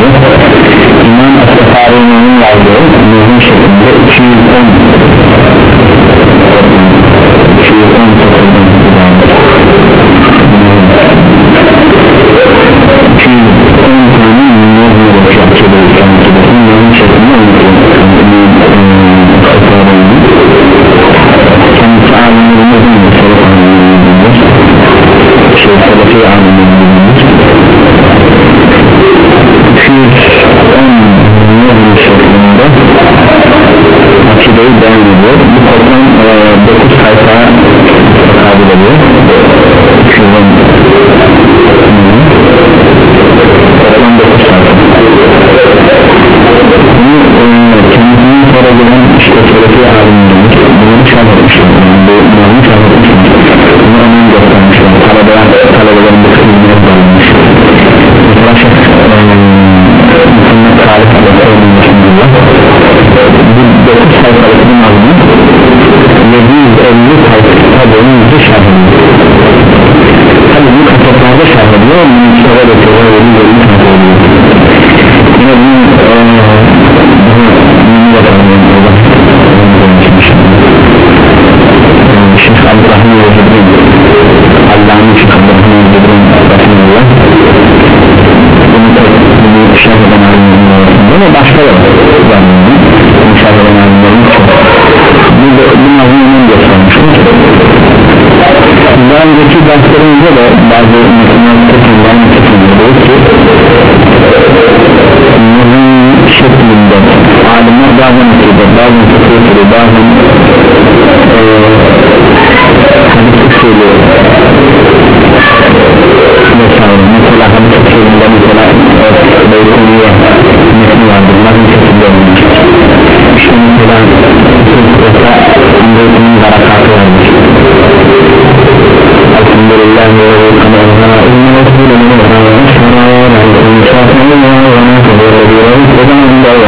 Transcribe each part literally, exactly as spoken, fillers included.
İmam As-Sefari'nin yazdığı mühim şeklinde iki yüz on iki yüz on satırdan iki yüz on tane mühim yapıcıda İslam'ın mühim şeklinde kendisi alimlerimizin mesele alimlerimizdir şey selefi alimlerimizdir iki yüz on mühim şeklinde akideyi beyan ediyor bu toplam dokuz sayfaya kabul ediyor iki yüz on toplam dokuz sayfa kendisinin sonra gelen işte selefi alimlerimiz bunu çağırmışlar bu bunu çağırmışlar bunu önem göstermişler talebeler talebelerin bu kılımına bağlanmış mesela şek Muhammed Salih Aleyhisselam'ın başında bu dokuz sayfalık bir mazmun yedi yüz elli sayfalık boyunca şerh ediyor tabi bu kapaklarda şerh ediyor bunun içine de tekrar yedi yüz elli sayfa ediyor yine bunun bunu yapalım Allah Şeyh Abdurrahman Yezid'in Allah'ın Şeyh Abdurrahman Yezid'in Rasulullah bunu şerh eden alimlerin arasında ve başka yok bunu şerh eden alimlerin çok bu mazmunun göstermiştir daha önceki derslerimizde de bazı mekanlar tekrar mekanlar ki mazmun şeklinde alimler bazen okuyor bazen okuyor bazen hadis usulü vesaire mesela hadis usulünde mesela Beykuniye metni vardır mazmun şeklinde olmuş işte mesela usulü Beykuni'nin harekatı vardır Elhamdülillah ve Resulullah İnne Resulü Mene Şerâ Aleykum Şafirâ ve Nâfidâ ve Nâfidâ ve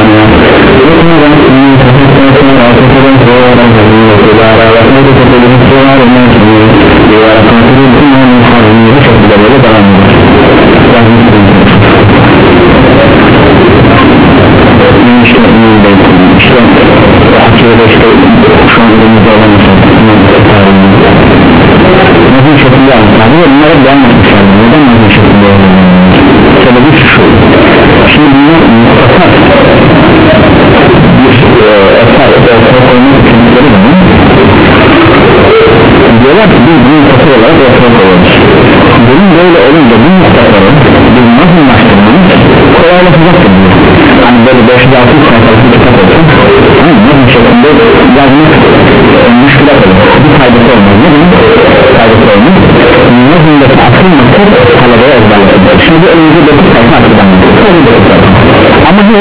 Nazım şeklinde anlatmadı ve bunlara beğenmemişler neden nazım şeklinde anlatmadı sebebi şu şimdi bunlar mutlaka bir eser ortaya koymak istedikleri zaman diyorlar ki biz bunu mutlaka olarak ortaya koyuyoruz bunun böyle olunca bu mutlakaları biz nazımlaştırmamız kolaylaşacaktır diyor hani böyle beş yüz altı yüz sayfalık bir kitap olsun nazım şeklinde yazmak müşkülat olur bir faydası olmaz ne demek? faydası olmaz nazımdaki asıl maksat talebeye ezberlettir şimdi önümüzde dokuz sayfa akıdan ama ne?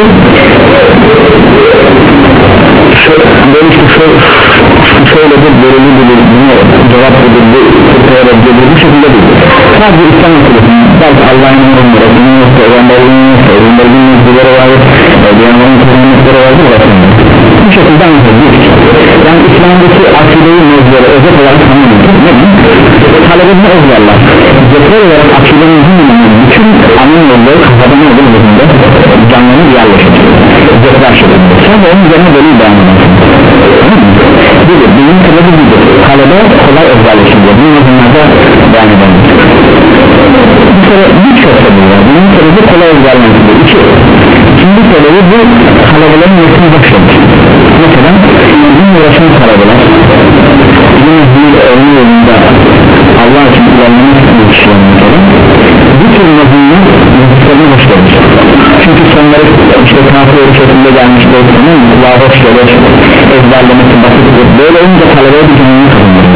böyle işte şöyle bir bölümü bilir cevap bilir bu şekilde değil sadece İslam meselesini belki Allah'ın emrinde Resulünün yoksa Peygamberliğinin yoksa Peygamberliğinin yoksaları vardır Peygamberliğinin kırmızıları vardır bu şekilde anlatılıyor yani İslam'daki akideyi mevzuları özet olarak tanımlıyor talebesini özlerler zekler olarak akidenin bütün anın yolları kafadan olduğu üzerinde canlarını yerleşir zekler şeklinde sonra onun üzerine böyle beyan eder budur bunun sebebi budur talebe kolay özlerleşiyor bunun azınlarda beyan eder bu sebebi birçok sebebi var bunun sebebi kolay özlerleşiyor iki ikinci sebebi bu talebelerin nesini başlamış mesela bizim uğraşan talebeler bizim öğrenme yolunda Allah için ilerlemek istiyor kişiler mesela bu tür nazımlar müziklerine hoş gelir çünkü sonları işte kafir şeklinde gelmiş olduğunu kulağa hoş gelir ezberlemesi basittir böyle olunca talebeye bir canını kazanır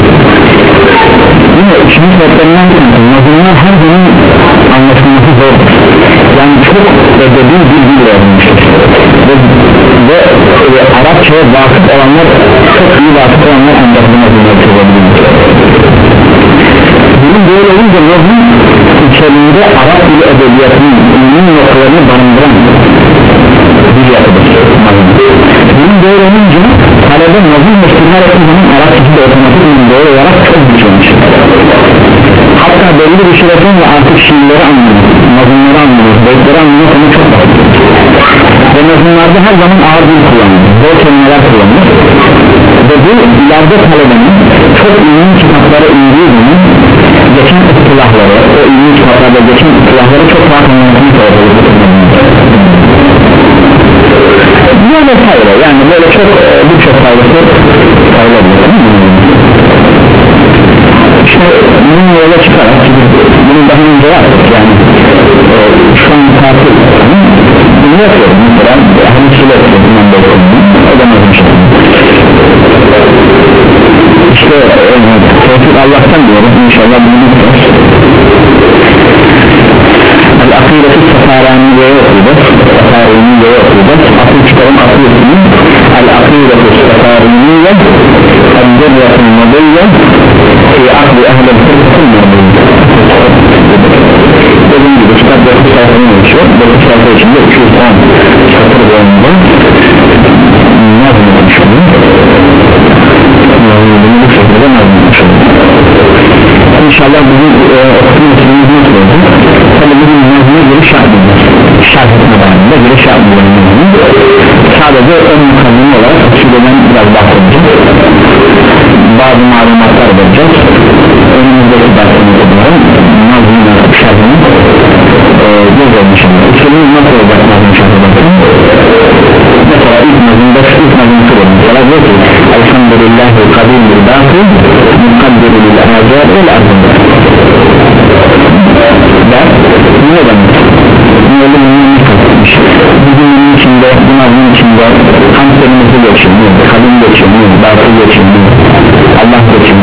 yine üçüncü sebeplerinden nazımlar her zaman anlaşılması zordur yani çok edebi bir dil öğrenmiştir ve, ve, ve Arapçaya vakıf olanlar çok iyi vakıf olanlar ancak bu nazımları çözebilir bunun böyle olunca nazım içerisinde Arap dili edebiyatının ünlü noktalarını barındıran bir yapıdır bunun böyle olunca talebe nazım meşgullar ettiği zaman Arapçası da otomatik doğru olarak çok güçlenmiş hatta belli bir süre sonra artık şiirleri anlıyor nazımları anlıyor beytleri anlıyor ama çok Arada her zaman ağır dil kullanılır, zor kelimeler kullanılır ve bu ileride talebenin çok ilmi kitaplara indiği zaman geçen ıstılahları, o ilmi kitaplarda geçen ıstılahları çok rahat anlamasını sağlıyor. Böyle sayılır, yani böyle çok birçok faydası sayılabilir. İşte bunun yola çıkarak bunu daha önce yaptık, yani e, şu an tatil bunu yapıyorum mesela, hani şöyle yapıyorum o da mazım şey işte e, tevfik Allah'tan diyoruz, inşallah bunu bilmiyoruz. El-Akîdeti Sefaraniye'ye okuyacağız, Sefaraniye'ye okuyacağız, akıl çıkarım akıyetini El-Akîdeti Sefaraniye El-Dirratı Nabiyye fi aklı ehl-i fırkatı Nabiyye. Dediğim gibi kitap dokuz sayfanın geçiyor, dokuz sayfa içinde üç yüz on satır boyunca nazım oluşuyor, bunu bu şekilde nazım oluşuyor. İnşallah bizim e, okutma meselemiz nasıl oldu? Tabi bizim nazıma giriş yapmayacağız, şarh etme bağımında giriş yapmayacağız. Sadece ön mukademe olarak akideden biraz bahsedeceğiz, bazı malumatlar vereceğiz. Önümüzdeki dersimizde bunların nazımına şarhını e, göreceğiz inşallah. Usulümüz nasıl olacak nazım şarhı? Mesela ilk nazımda ilk nazımı söylüyorum, mesela diyor ki Elhamdülillahi kadimul bâkı mukaddiru lil âcâr vel arzında. Ben ne demek? Böyle bir kastetmiş. Bugünün içinde, bu nazımın içinde hangi kelimesi geçiyor, kadim geçiyor, bâkı geçiyor, Allah geçiyor.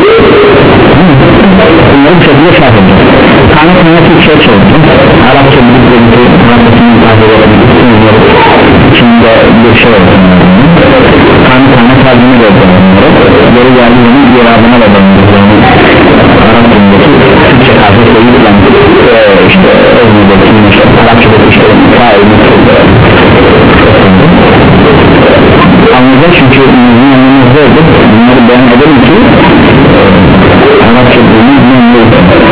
Bunları bir şekilde şarh edeceğiz. Tane tane Türkçe'ye çevireceğiz. Arapça bilip de bir Arapçasını tahsil edebilirsiniz. İçinde bir şey olsun. Tane tane tercüme edeceğiz onları. Geri geldiğini irabına da döneceğiz. Arapça'daki Türkçe karşılıkla yüzden işte özmürdeki işte Arapça'daki işte failini anlayacak çünkü bizim anlamımızda ödür. Bunları beyan edelim ki Arapça bilmeyi bilmeyi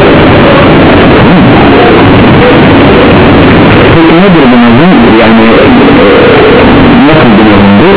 peki nedir bu nazım? Yani e, nasıl biliyorum bu?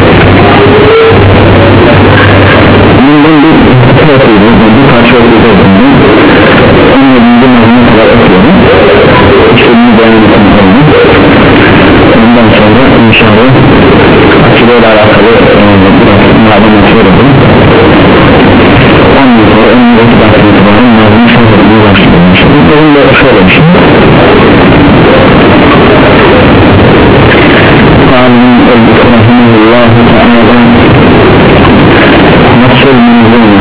Bundan bir parça okuyoruz, bir parça okuyoruz. Onun bir nazımı kadar okuyorum. İşte bunu beyan etmek oldu. Ondan sonra inşallah akideyle alakalı e, biraz malumat verelim. Ondan sonra önümüzdeki dakika itibaren nazımı şöyle etmeye başlayalım. Benim de şöyle bir şey. Kâlin el-Bükü Rahimahullahu Teala Nasıl münzûn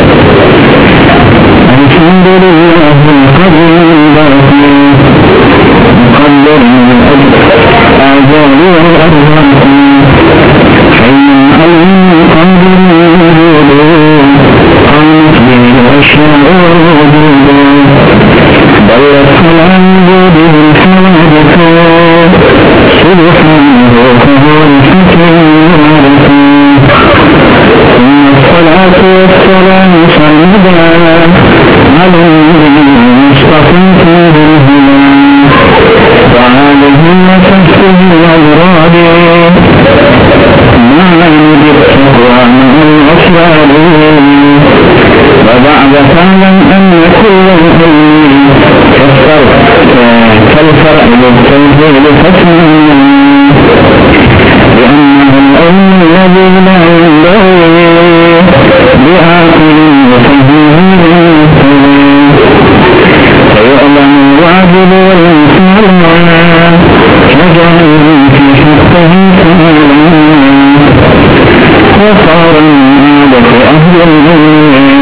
Elhamdülillahil kadîndâhi Mukadderin el-âcâli vel-arhâki Hayyın alim kadirin vücudûn Kâmet bihi eşyâ'u vücudûn Dallet halâ vücudihil havâdikû Subhanallah الصلاة والسلام سيدا على النبي المصطفى فيه الهدى وآله وصحبه وأوراده معا بالتقوى مع الأسرار وبعد فاعلم أن كل العلم كالفرع للتوحيد فاسمه لأنه العلم الذي لا ينبغي لعاقل وفهم فيعلم الواجب والمسلم فجعل في حقه سهلا وصار من عادة أهل العلم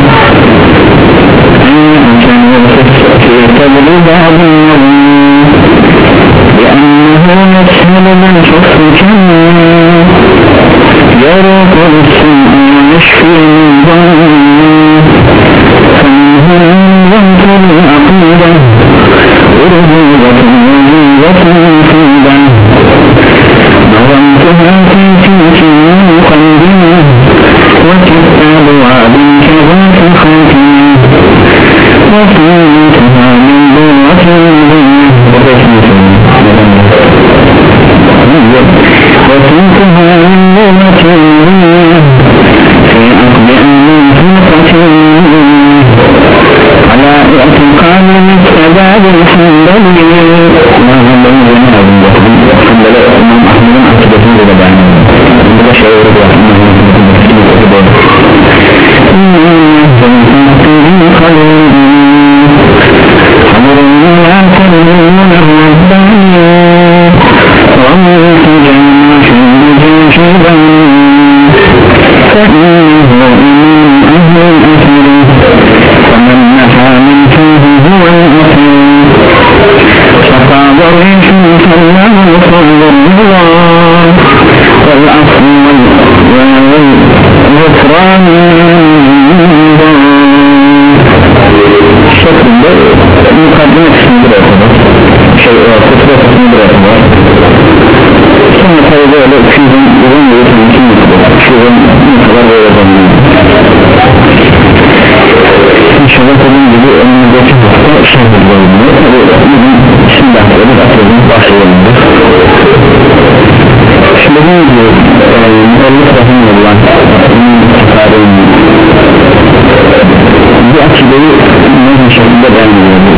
أن كانوا في تبليغ بعض النظم لأنه يسهل من شخص كما يروق للسمع ويشفي من ظن فمنه ينظر العقيدة ورهوبة وميزة مفيدة نظمتها في تلك المقدمة وكتاب وعد كذاك خاتمة وفيتها من ذرة مبينة وتنتهى عمومة في عقد أمنية على اعتقاد مستداد الحنبلي ما هم بيننا الحنبلي أمام أحمد عقدته لبعض عندما شعور بأحمد bu akideyi ne şekilde beğenmiyor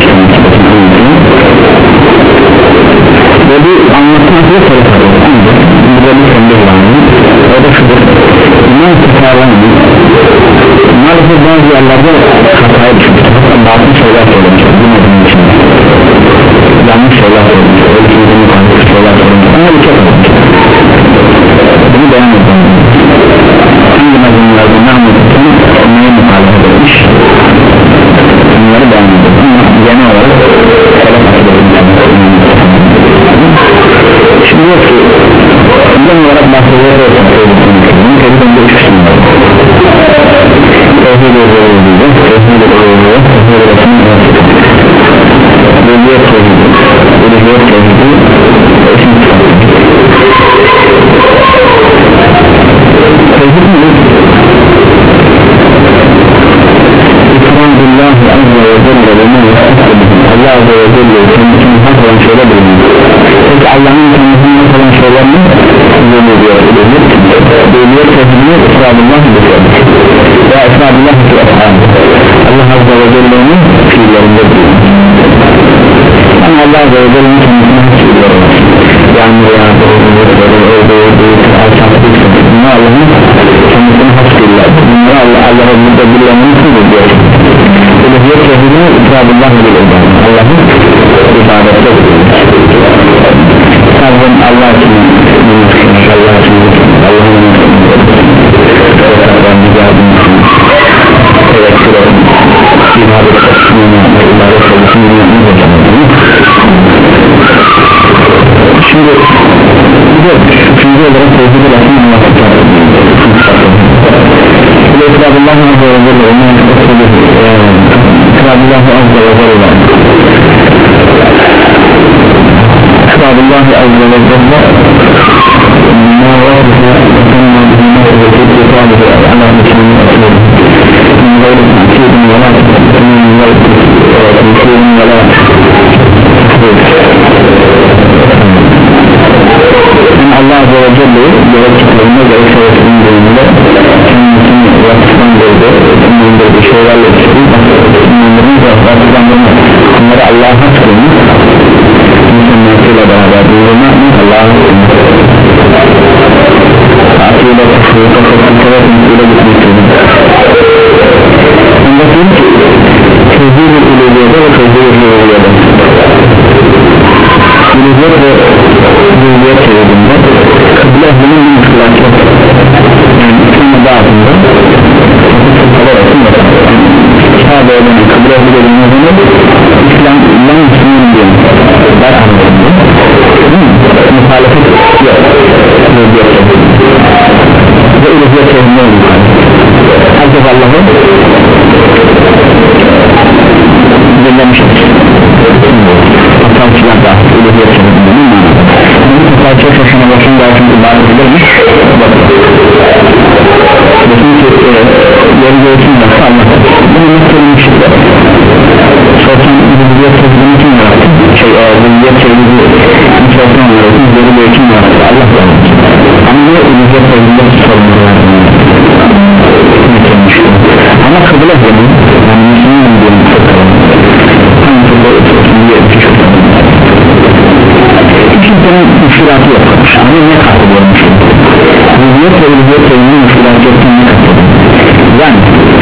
ve bu anlatmakla tarafı burada bir konuda var o da şudur iman tutarlanıyor maalesef bazı yerlerde hataya düşmüştür bazı şeyler söylemişler bilmediğim için yanlış şeyler söylemişler öyle ki bunu kanıtlı şeyler söylemişler ama bir çok önemli bunu beğenmedim hangi mazlumlarda ne anlatırken neye muhalefet etmiş bunları beğenmedim ama genel olarak sebep hatırladım şimdi yok ki genel olarak bahsediyor bunun tezgahında üç kısım var tezgahda özelliğinde tezgahda özelliğinde tezgahda özelliğinde Bölüyor tezgahı Bölüyor tezgahı Esin tezgahı tezgahı mı? İkram billahi azze ve celle ve men yastakbiru Allah azze ve celle kendisinin hak olan şeyler bulunuyor peki Allah'ın kendisinin hak olan şeyler mi? Bölüyor Bölüyor tezgahı İsrabullah buluyor ve İsrabullah fi efhâli Allah azze ve celle'nin fiillerinde bulunuyor ama Allah azze ve celle'nin kendisinin hak fiilleri var yani ya doğruluk doğruluk alçaklık bunlar Allah'ın kendisinin hak fiiller bunları Allah Allah'a burada bulunan için buluyor Uluhiyet tevhidini İsrabullah buluyor Allah'ın ibadette buluyor Tanrım Allah için Allah için Allah'ın Allah'ın ricadını tevekkül olun ibadet kısmını ibadet kısmını şimdi bir de üçüncü olarak tevhid-i rahim anlatacağım İsrabullah azze ve celle İsrabullah azze ve celle İsrabullah azze ve celle ma varsa وَكَنَّا بِهِمَا وَكَنَّا بِهِمَا عَلَى مِسْلِمِ أَسْلِمِ مِنْ غَيْرِ تَعْكِيدٍ وَلَا تَعْكِيدٍ وَلَا تَعْكِيدٍ وَلَا Allah azze ve celle'yi gerekçelerine gerekçelerinin bölümünde kendisini vakıftan verdi inandırdığı şeylerle inandırdığı vakıflandırma bunları Allah'a çıkılmış insanlarıyla beraber duyurma Allah'a çıkılmış akıyla tasarrufa tasarrufa ile gitmektedir ondaki tezgir-i ileliyede ve tezgir-i ileliyede ileliyet ve ileliyet çevirdiğinde kıble ehlinin bir mutlaka yani İslam'ın dağıtında kıble ehlinin sahabe edeni kıble ehlinin İslam'dan Müslüman diye der anlamında muhalefet yok ileliyet çevirdiğinde ve ileliyet çevirdiğinde herkes Allah'ı dinlemiştir Hatta da ilahiyat çevirdiğinin manada bunu parça şaşına başın daha çünkü bazı edilir bütün ki yeri göğsün varsa Allah'ta bunu nasıl söylemiştir sorsan ilahiyat çevirdiğini kim yarattı şey ilahiyat çevirdiğini sorsan yarattı yeri göğsün yarattı Allah yarattı yemin yani Müslüman diyelim kimsenin müşkilatı yok ama ne katılıyormuş rüziyet ve rüziyet seviminin müşkilatı yoktan ne katılıyor yani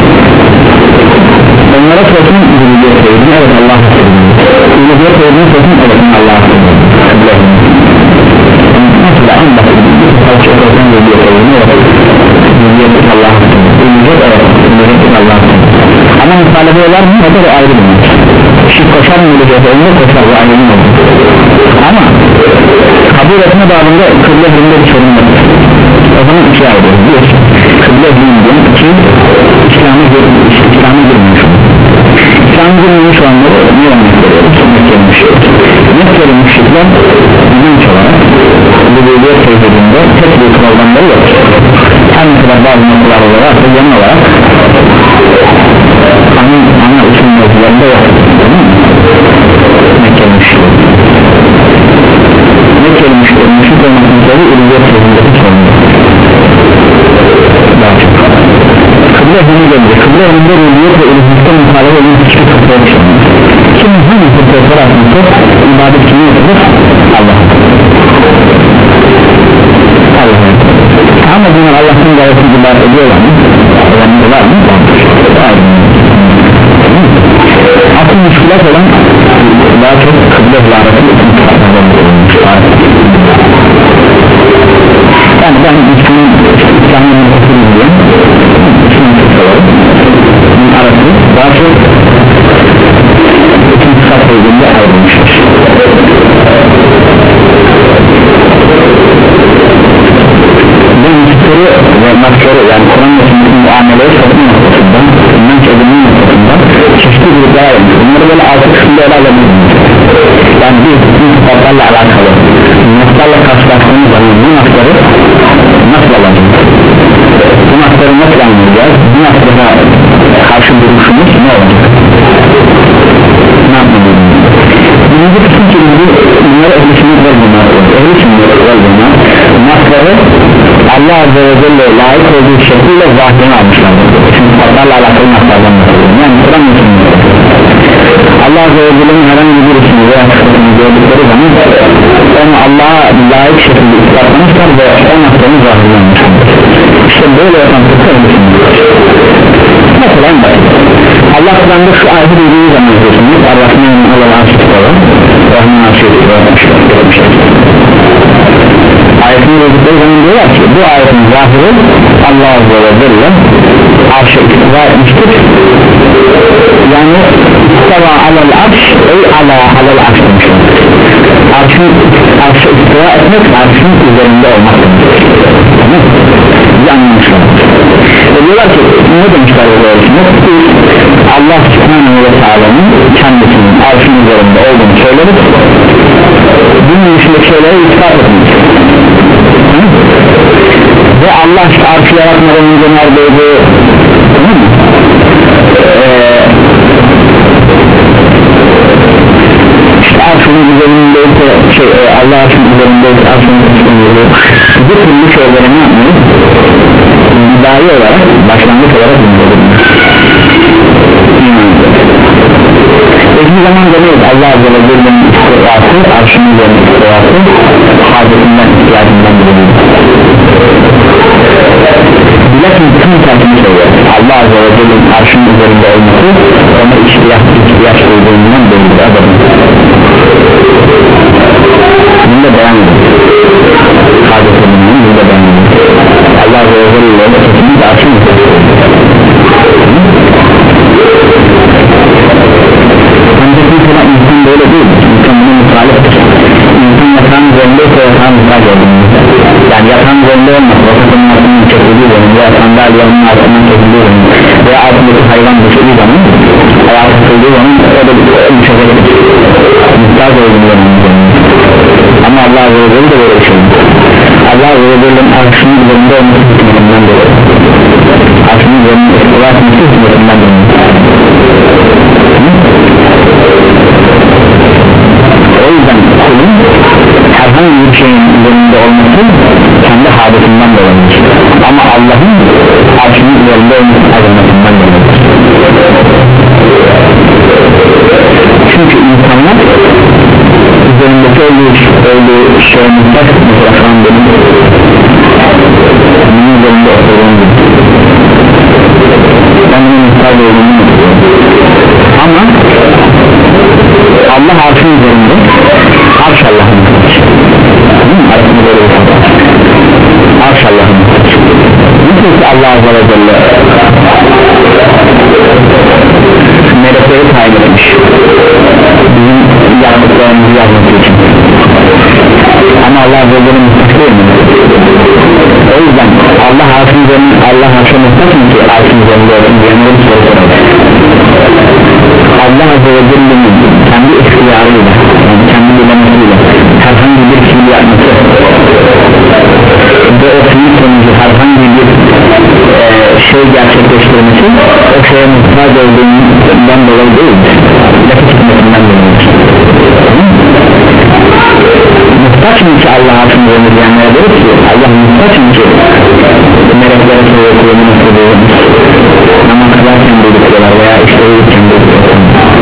onlara sorsun rüziyet sevimini evet Allah'a sevimini rüziyet sevimini sorsun evet Allah'a sevimini mesela en basit salça sorsun rüziyet sevimini evet rüziyet Allah'a sevimini rüziyet evet rüziyet Allah'a sevimini ama müsaade eder mi? O da ayrı bir şık koşar mı rüziyet sevimini koşar bu ayrı bir ama kabul etme bağında kıble hürmede bir sorun var o zaman iki ayrılır bir kıble hürmede iki İslam'a girmiş İslam'a girmiş İslam'a girmiş olanları ne olmak veriyoruz Mekkeli müşrikler Mekkeli müşrikler inanç olarak Lübüvvet tevhidinde tek bir kuraldanları yok her ne kadar bazı noktalar olarak ve genel olarak ana, ana usul mevzularında yok Mekkeli müşrikler Mekkeli müşrikler müşrik olmasının sebebi Lübüvvet tevhidindeki sorunlar daha çok kıble hürmü gelince kıble hürmünde Lübüvvet ve Lübüvvet'ten muhalefet edilmiş hiçbir kıble oluşturmuyor şimdi hangi kıble arasında ibadet kimi yapılır? Allah Allah'a ama bunlar Allah'ın gayretini ibadet ediyorlar mı? Önemli var mı? Asıl müşkilat olan daha çok kıble hülareti yani ben Müslüman İslam'ın mutlusu diyorum Müslüman kutsaları arası daha çok ikinci kat bölümünde ayrılmıştır bu müşkülü ve maskeri yani Kur'an ve sünnetin muameleyi satın noktasından inanç edinme noktasından çeşitli gruplara ayrılmış bunları böyle altı kısımda ele alabilirsiniz yani bir bütün sıfatlarla alakalı naslarla karşılaştığımız zaman bu nasları nasıl alacağız bu nasları nasıl anlayacağız bu naslara karşı duruşumuz ne olacak ne yapmalıyız birinci kısım ki bunları ehl-i sünnet vel cemaat ehl-i sünnet vel cemaat nasları Allah Azze ve Celle layık olduğu şekilde zahirini almışlardır çünkü sıfatlarla alakalı naslardan bahsediyorum yani Kur'an ve sünnet Allah Azze ve Celle'nin herhangi bir ismi veya sıfatını gördükleri zaman onu Allah'a layık şekilde ispatlamışlar ve o naslarını zahirini almışlardır işte böyle yapan sıfatlar mesela en basit Allah Kur'an'da şu ayeti dediği zaman diyorsunuz Ar-Rahman'ın Allah'ın aşıkları Rahman aşıkları ayetini dedikleri zaman diyorlar ki bu ayetin zahiri Allah Azze ve Celle arşı iktiza etmiştir yani istava alel arş ey ala alel arş demişler arşın arşı iktiza etmek arşın üzerinde olmak demiştir tamam bir anlamışlar ve diyorlar ki ne demişler bu öğretinde Allah Subhanahu ve Teala'nın kendisinin arşın üzerinde olduğunu söyleriz bunun dışında şeyleri ispat etmiş ve Allah işte arşı yaratmadan önce neredeydi tamam mı? Ee, işte arşının üzerindeyse şey, Allah arşının üzerindeyse arşının üzerindeyse bu türlü şeyleri ne yapmıyor? Bidai olarak başlangıç olarak bildirilmiş hiçbir zaman demeyiz Allah Azze ve Celle'nin istirası arşının üzerinde istirası hacetinden ihtiyacından bildirilmiş bilesin tüm terkini söylüyor Allah Azze ve Celle'nin arşının üzerinde olması ona ihtiyaç, ihtiyaç duyduğundan belirli adamı bunu da beyan edin hacetinden bunu da beyan edin Allah Azze ve Celle'nin kesinlikle arşının üzerinde ancak mesela insan böyle değil insan buna mutaliptir insan yatağın üzerindeyse yatağın üzerinde olduğunda yani yatağın üzerinde olmaz vakıfının altından çekildiği zaman veya sandalyenin altından çekildiği zaman veya altındaki hayvan düştüğü zaman ayağı tutulduğu zaman o da düşecektir muhtaç olduğu zaman ama Allah Azze ve Celle de böyle bir şey Allah Azze ve Celle'nin arşının üzerinde olması hükmetinden dolayı arşının üzerinde olması hükmetinden dolayı o yüzden kulun herhangi bir şeyin üzerinde olması kendi hadisinden dolayıdır ama Allah'ın arşının üzerinde olması azametinden dolayıdır başka öldüğü, öldüğü şey mutlak mesela şu an benim bunun üzerinde oturduğum gibi ben bunun mutlak olduğunu ama Allah arşın üzerinde arş Allah'ın arasında böyle bir hata arş Allah'ın nasıl ki Allah Azze ve Celle melekleri tayin etmiş bizim yaptıklarımızı yapmak için ama Allah Azze ve Celle mutlak değil mi? O yüzden Allah arşın üzerinde Allah arşın mutlak mı ki arşın üzerinde olsun diyenlerin soru soralım Allah Azze ve Celle'nin kendi ihtiyarıyla yani kendi bilemesiyle herhangi bir fiil yapması ve o fiil sonucu herhangi bir e, şey gerçekleştirmesi o şeye muhtaç olduğundan dolayı değil lafı çıkmasından dolayı muhtaç mı ki Allah hakkında ömür diyenlere deriz ki Allah muhtaç mı ki meleklere soruyor kulübünü soruyor namaz kılarken duyduklar veya işte uyurken duyduklar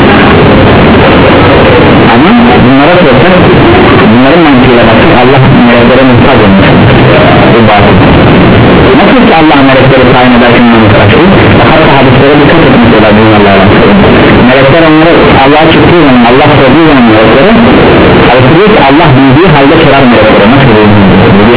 ama bunlara sorsak bunların mantığıyla bakıp Allah meleklere muhtaç olmuş bu batıl nasıl ki Allah melekleri tayin ederken muhtaç değil hatta hadislere dikkat etmişler bunlarla alakalı melekler onları Allah'a çıktığı zaman Allah sorduğu zaman meleklere alıştırıyor ki Allah bildiği halde sorar meleklere nasıl bildiği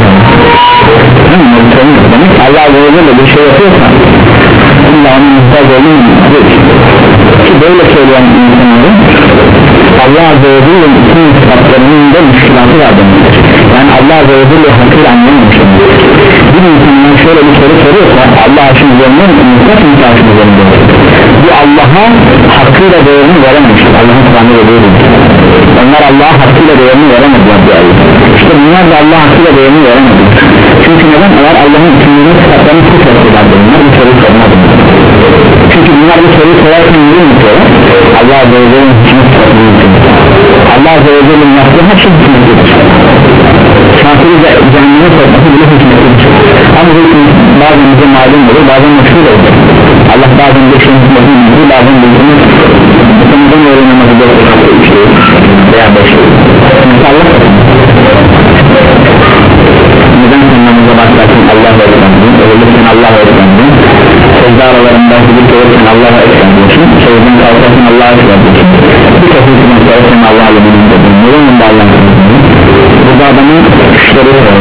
halde demek Allah böyle bir şey yapıyorsa Allah'ın muhtaç olduğunu ki böyle söyleyen insanların Allah Azze ve Celle'nin bütün sıfatlarının da müşkilatı var demektir yani Allah Azze ve Celle hakkıyla anlayamamıştır bir insandan şöyle bir soru soruyorsa Allah aşkın üzerinden mutlak mutlaksın üzerinde bu Allah'a hakkıyla değerini verememiştir Allah'ın Kur'an'ı veriyordur onlar Allah'a hakkıyla değerini veremediler diyor işte bunlar da Allah hakkıyla değerini veremediler çünkü neden? Eğer Allah'ın isimlerini sıfatlarını sıfatlarlar bunlar bir soru sormadı çünkü bunlar bir soru sorarken yürü mutuyorlar Allah Azze ve Celle'nin hükmü sıfatını Allah Azze ve Celle'nin yaptığı her şey hükmetidir kafiri de cehenneme sokması bile hükmetidir ama hükmü bazen bize malum olur bazen meşhur olur Allah bazen bir şeyin hükmetini bilir bazen bildiğini hükmeden öğrenmesi de üç değil veya beş değil Allah neden sen namaza başlarsın Allah'a öğrendin ölürken Allah'a öğrendin secde aralarında hüdük olurken Allah'a öğrendin secden kalkarken Allah'a öğrendin bir kafirsin öğrendin Allah'a öğrendin neden de Allah'a öğrendin burada adamın güçleri var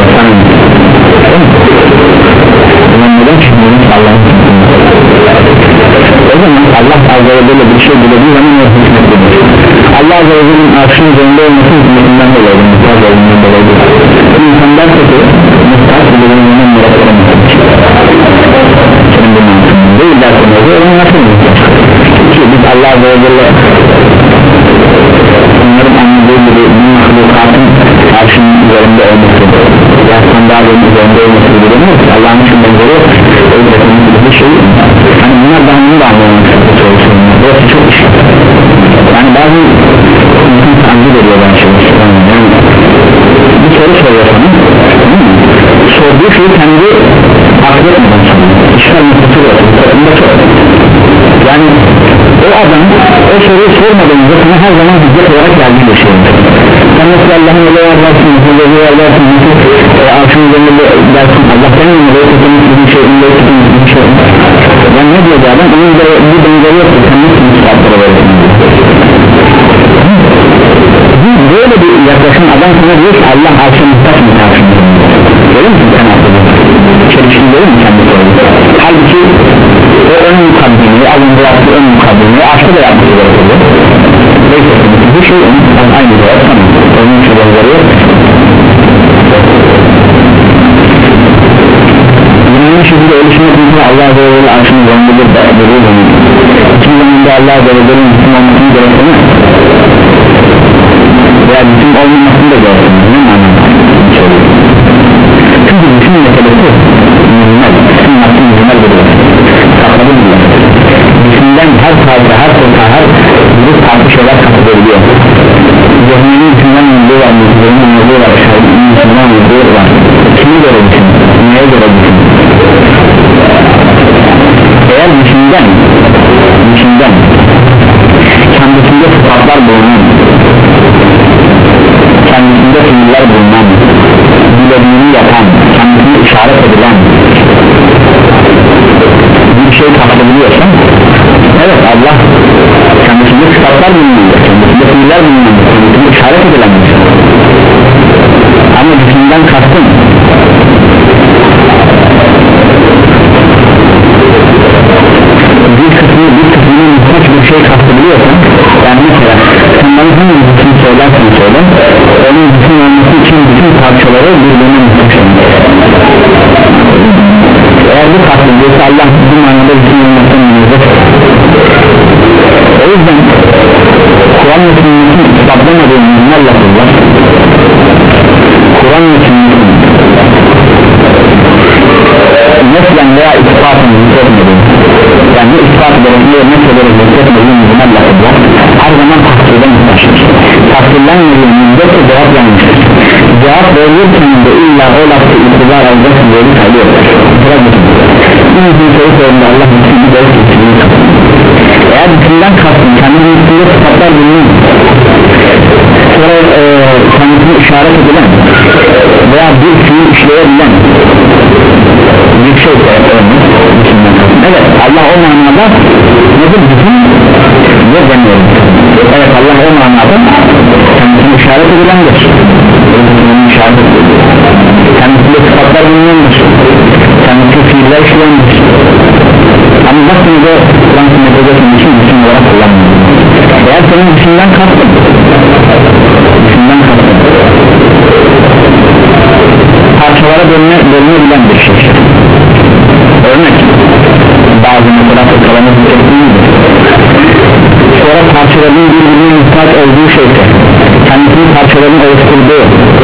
sen neden çıkmıyorsun Allah'a öğrendin o zaman Allah Azze ve Celle bir şey bildiği zaman o hükmetlidir Allah Azze ve Celle'nin arşın üzerinde olması hükmetinden dolayı muhtaç olduğundan dolayı insanlar kötü muhtaç bildiğinden muratlara muhtaç senin bu mantığın değil dersin o zaman nasıl muhtaç ki biz Allah Azze ve Celle onların anladığı gibi bu mahlukatın arşın üzerinde olması ya sandalyenin üzerinde olması gibi demiyor ki Allah'ın için benzeri yok o yüzden bir şey hani bunlar daha bunu da anlamak çalışıyor burası çok iş yani bazı insan tanrı veriyor ben şey yani bir soru soruyor sana sorduğu şeyi kendi akıl etmeden sana işler mutlusu bırakıyor yani o adam o soruyu sormadan önce sana her zaman hizmet olarak geldiği bir şey sen nasıl Allah'ın öyle varlarsın nasıl öyle varlarsın nasıl arşın üzerinde dersin Allah'tan mı böyle tutulmuş bir şey öyle tutulmuş bir şey yani ne diyor adam onun da bir benzeri yoktur sen nasıl müsaadlara verirsin böyle bir yaklaşım adam sana diyor ki Allah arşın muhtaç mı karşında öyle misin sen aslında çelişkin değil mi kendi sorunu halbuki o ön mukaddimi alındı yaptığı ön mukaddimi aşkı da yapması gerekiyor bu şey aynı doğru tamam onun için benzeri yok yine şekilde oluşma konusunda Allah Azze ve Celle arşını zonludur da dediği zaman bütün zamanında Allah Azze ve Celle'nin bütün olmasını gerektiğini veya bütün olmamasını da gerektiğini çünkü bütün meselesi mühimel bütün nasıl mühimel bir sakladı bile bütünden her tarzda her konuda her grup farklı şeyler katılabiliyor zihnenin bütünden mühimel var mühimel mühimel var mühimel mühimel var kimi göre bütün neye göre bütün eğer bütünden bütünden kendisinde sıfatlar bulunan kendisinde günümüzde fiiller bulunan, dilediğini yapan, kendisini işaret edilen bir şey kastediliyorsa, evet Allah kendisinde sıfatlar bulunuyor, kendisinde fiiller bulunuyor, kendisinde işaret edilen bir şey. Ama cisimden kastım bir kısmı bir kısmının muhtaç bir şey kastediliyorsa, yani mesela sen bana hangi cisim söylersen söyle, onun cisim olması için bütün parçaları birbirine muhtaç. Eğer bu kastediliyorsa Allah bu manada cisim olmasından münezzeh. O yüzden Kur'an ve sünnetin ispatlamadığım bunlar lafızlar, Kur'an ve sünnetin neslen veya ispatın zikretmediğim, yani ne ispat ederek ne örnek ederek zikretmediğim bunlar lafızlar her zaman takdirden muhtaçtır. Takdirlenmediğim müddetçe cevap yanlıştır. Cevap verirken de illa o lafı itibar alacaksın diye bir kalıyor. Bir izin soru sorduğunda Allah mümkün de eğer bütünden kastın kendinin üstünde sıfatlar bulunuyor, sonra e, kendisini işaret edilen veya bir fiil işleyebilen bir şey bütünden kastın. Evet Allah o manada nedir bütün ve demiyorum. Evet Allah o manada kendisini işaret edilendir, kendisini işaret edilendir, kendisinde sıfatlar bulunuyordur, kendisi fiiller işleyendir. Ama bak bunu da Kur'an sünneteceksin için bütün olarak kullanmıyor. Eğer senin düşünden kastın düşünden kastın parçalara bölüne, bölünebilen bir şey. Örnek bazı mesela fıkralarını zikrettiğiydi. Sonra parçaların birbirine muhtaç olduğu şeyse, kendisinin parçalarını oluşturduğu,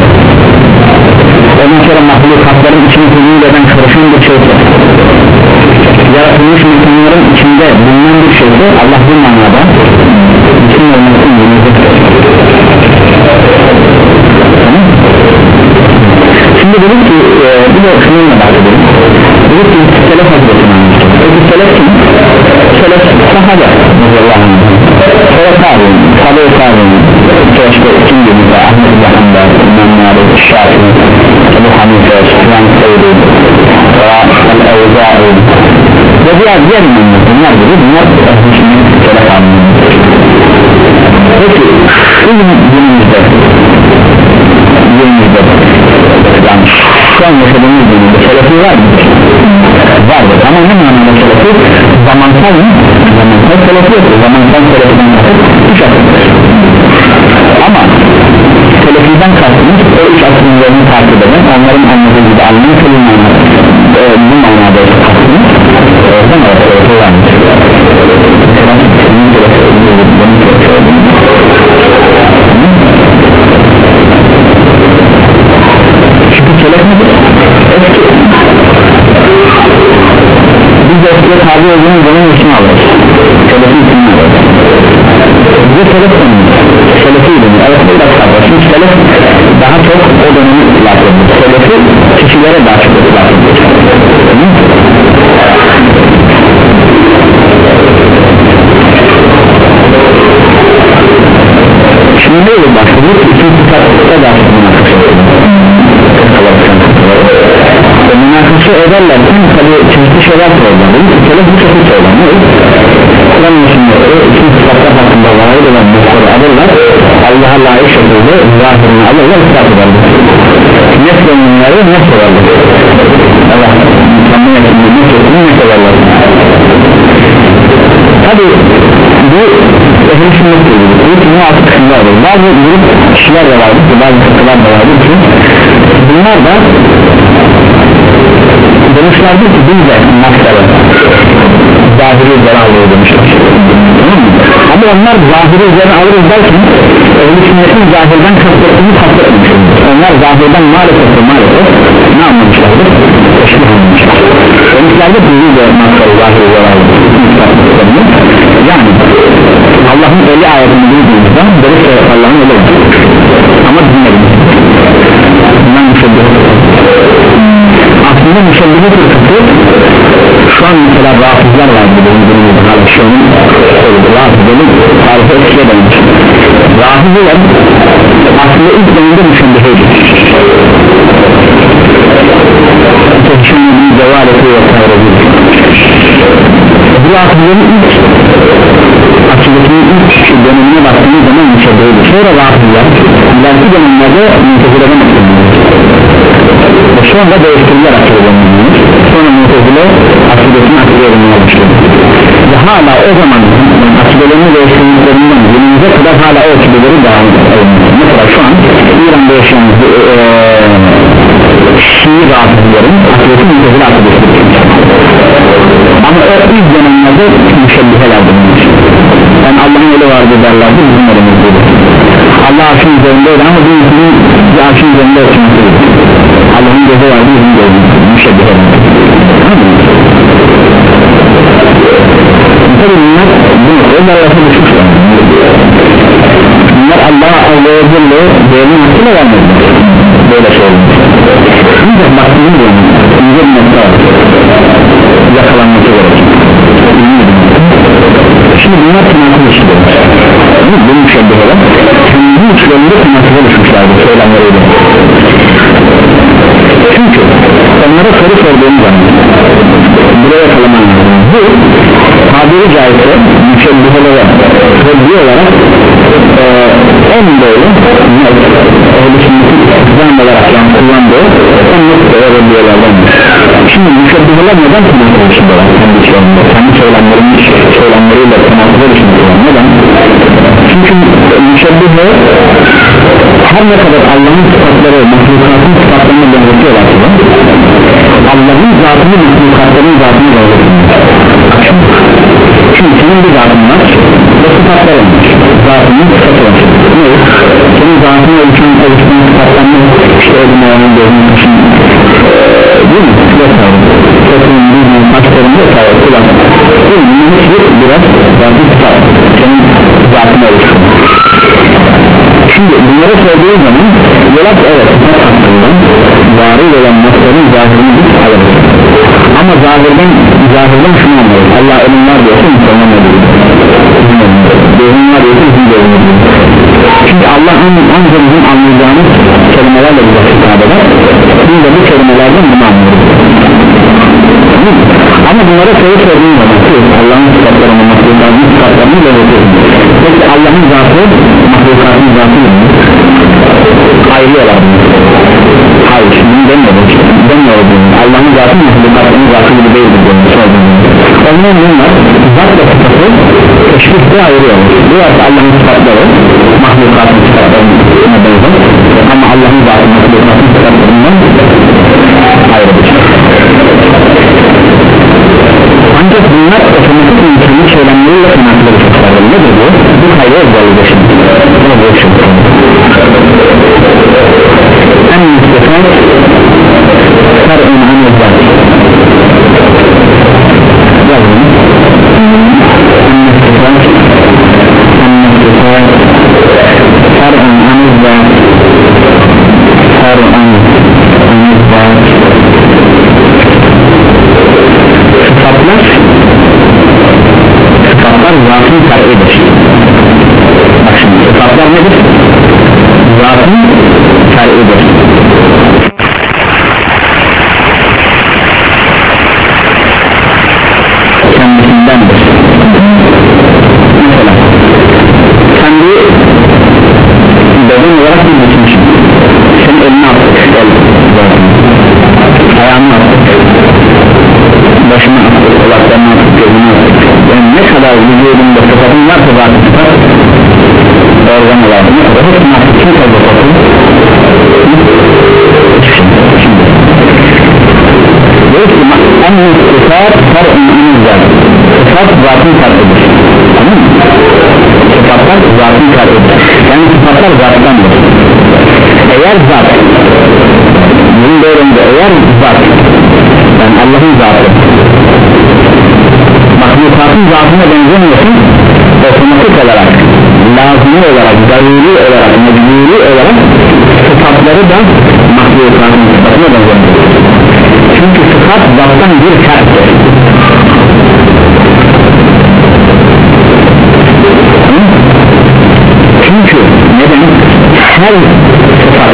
ondan sonra mahlukatların içine huzur eden karışım bir şeyse, yaratılmış mekanların içinde bulunan bir şeyse Allah bu manada bütün olmasını yönetecektir. Şimdi dedik ki e, bir de şununla bahsedelim. Dedik ki selef hazretini anlattım. Peki selef kim? Selef sahabe radıyallahu anh. Sonra tabi'in, tabi-i tabi'in, işte kim gibi de Ahmet ibn Hanbel, İmam Malik, Şafii, Ebu Hanife, Süfyan Sevri, El-Evza'i ve diğer diğer imamlar bunlar gibi bunlar ehlisinin selef anlamıdır. Peki şu günümüzde günümüzde yani şu an yaşadığımız günümüzde selefi var mı? Vardır ama ne manada selefi? Zamansal mı? Zamansal selefi yoktur. Zamansal selefiden kasıt üç asırdır. Ama selefiden kastımız o üç asırlarını takip eden onların anladığı gibi anlayın kılın manada e, bu manada kastımız oradan o selefi varmış. Çünkü selef nedir? Eski biz eskiye tabi olduğumuz zaman ismi alırız, selefi ismini alırız. Bize selef tanımız, selefi ilmi, evet bu da kavrar. Şimdi selef daha çok o dönemi itlak edilir, selefi kişilere daha çok itlak edilir. Şimdi ne olur başlıyor? İkinci kitapta da ve münakası ederlerken tabi çeşitli şeyler sorarlar. Selef bu çeşitli söylenir. Kur'an-ı sünnette ikinci kitaplar hakkında vaid olan mesele alırlar, Allah'a layık şekilde zahirini alırlar, ispat ederler. Nesle bunları ne sorarlar? Allah mükemmel ettiğinde ne sorarlar? Ne sorarlar? Tabi bu ehl-i sünnet gibi bu kimi altı kısımda olur. Bazı grup kişiler de vardır ki bazı kısımlar da vardır ki bunlar da demişlerdir ki biz de maksarı zahiri üzerine alıyor demişler. Ama onlar zahiri üzerine alırız derken ehl-i sünnetin zahirden kastettiğini kastetmişler. Onlar zahirden maalesef maalesef ne anlamışlardır? Teşbih anlamışlar. Demişlerdir ki biz de maksarı zahiri üzerine alıyoruz. Yani Allah'ın eli ayetini bildiğimizde deriz ki Allah'ın eli var ama dinlerim bundan müşebbih aslında müşebbih fırkası şu an mesela rafizler var bizim günümüzde hala şu an rafizlerin tarife eskiye dönmüş rafizler aslında ilk dönemde müşendiheydi teşhinin cevaleti ve tayrezi bu rafizlerin ilk akıbetinin ilk dönemine baktığımız zaman müşendiheydi sonra rafizler ileriki dönemlerde mutezileden akıbetini ve sonra değiştirdiler akıbetini sonra mutezile akıbetini akıbetini başladı ve hala o zaman akıbetini değiştirdiklerinden günümüze kadar hala o akıbetleri devam ediyor mesela şu an İran'da yaşayan Şii rafizlerin akıbeti mutezile akıbetini ama o ilk dönemlerde müşebbihelerdi yani Allah'ın öyle vardı derlerdi bizim elimizdedir Allah arşın üzerindeydi ama bir insanın bir arşın üzerinde oturmasıydı Allah'ın gözü vardı bizim gözümüzde müşebbihelerdi tabi bunlar onlar arasında düşmüşler bunlar Allah'a Allah'a Celle değerinin hakkıyla vermediler böyle şey olmuş ancak baktığım zaman ince bir nokta var yakalanması gerekir şimdi bunlar tırnaklı işler bu müşebbiheler kendi içlerinde tırnaklı düşmüşlerdi söylemleriyle çünkü onlara soru sorduğum zaman buraya yakalaman lazım bu tabiri caizse müşebbihelere reddi olarak e, en doğru öyle şimdi olarak yani kullandığı en net reddiyelerden şimdi müşebbiheler neden tırnaklı düşünüyorlar kendi içlerinde kendi söylemlerin söylemleriyle tırnaklı düşünüyorlar neden çünkü müşebbihe her ne kadar Allah'ın sıfatları mahlukatın sıfatlarını benzetiyorlar Allah'ın zatını mahlukatların zatını benzetiyorlar çünkü senin bir zatın var ve sıfatların zatının sıfatı var ne? Senin zatını ölçen ölçen sıfatlarını işte elin ayağının gözünün kışın değil mi? vesaire sesinin yüzünün saçlarının vesaire kulak değil mi? Bunun biraz zatın sıfat senin zatını ölçen şimdi bunlara sorduğu zaman yola evet sıfat hakkından zahir olan nasların zahirini biz alırız ama zahirden zahirden şunu anlarız Allah ölüm var diyorsa insanlar ne diyor ölüm var diyorsa bizim de ölüm diyor çünkü Allah ancak bizim anlayacağımız kelimelerle bize hitap eder biz de bu kelimelerden bunu anlıyoruz ama bunlara soru sorduğum zaman Allah'ın sıfatlarını mahlukatın sıfatlarını belirtiyoruz peki Allah'ın zatı mahlukatın zatı mı? Ayrıyorlar hayır bunu demiyorum demiyorum Allah'ın zatı mahlukatın zatı gibi değildir ondan bunlar zatla sıfatı teşbihte ayırıyorlar burası Allah'ın sıfatları mahlukatın sıfatlarına benzer ama Allah'ın zatı mahlukatın sıfatlarından ayrıdır ancak bunlar otomatik insanın söylemleriyle kanatları sıfatları nedir bu? bu hayır özelliği şimdi ne bu şimdi? en müstefat sar'ın anezat yazın en müstefat en müstefat sar'ın anezat sar'ın anezat sıfatlar sıfatlar zatın sar'idir bak şimdi sıfatlar nedir? zatın sar'idir kendisindendir mesela kendi beden olarak bir bütünsün senin elini attık ayağını attık başını attık kulaklarını attık gözünü attık yani ne kadar vücudunda sıfatın varsa zaten sıfat organ olarak ne kadar hepsini attık kim kaldı sıfatın dolayısıyla en büyük sıfat sar'ın anızlar sıfat zatın sar'ıdır tamam mı? sıfatlar zatın sar'ıdır yani sıfatlar zattandır eğer zat bunun doğrunda eğer zat yani Allah'ın zatı mahlukatın zatına benzemiyorsun otomatik olarak lazımı olarak, zaruri olarak, mecburi olarak sıfatları da mahlukatın sıfatına benzemiyor çünkü sıfat zattan bir ferttir her sıfat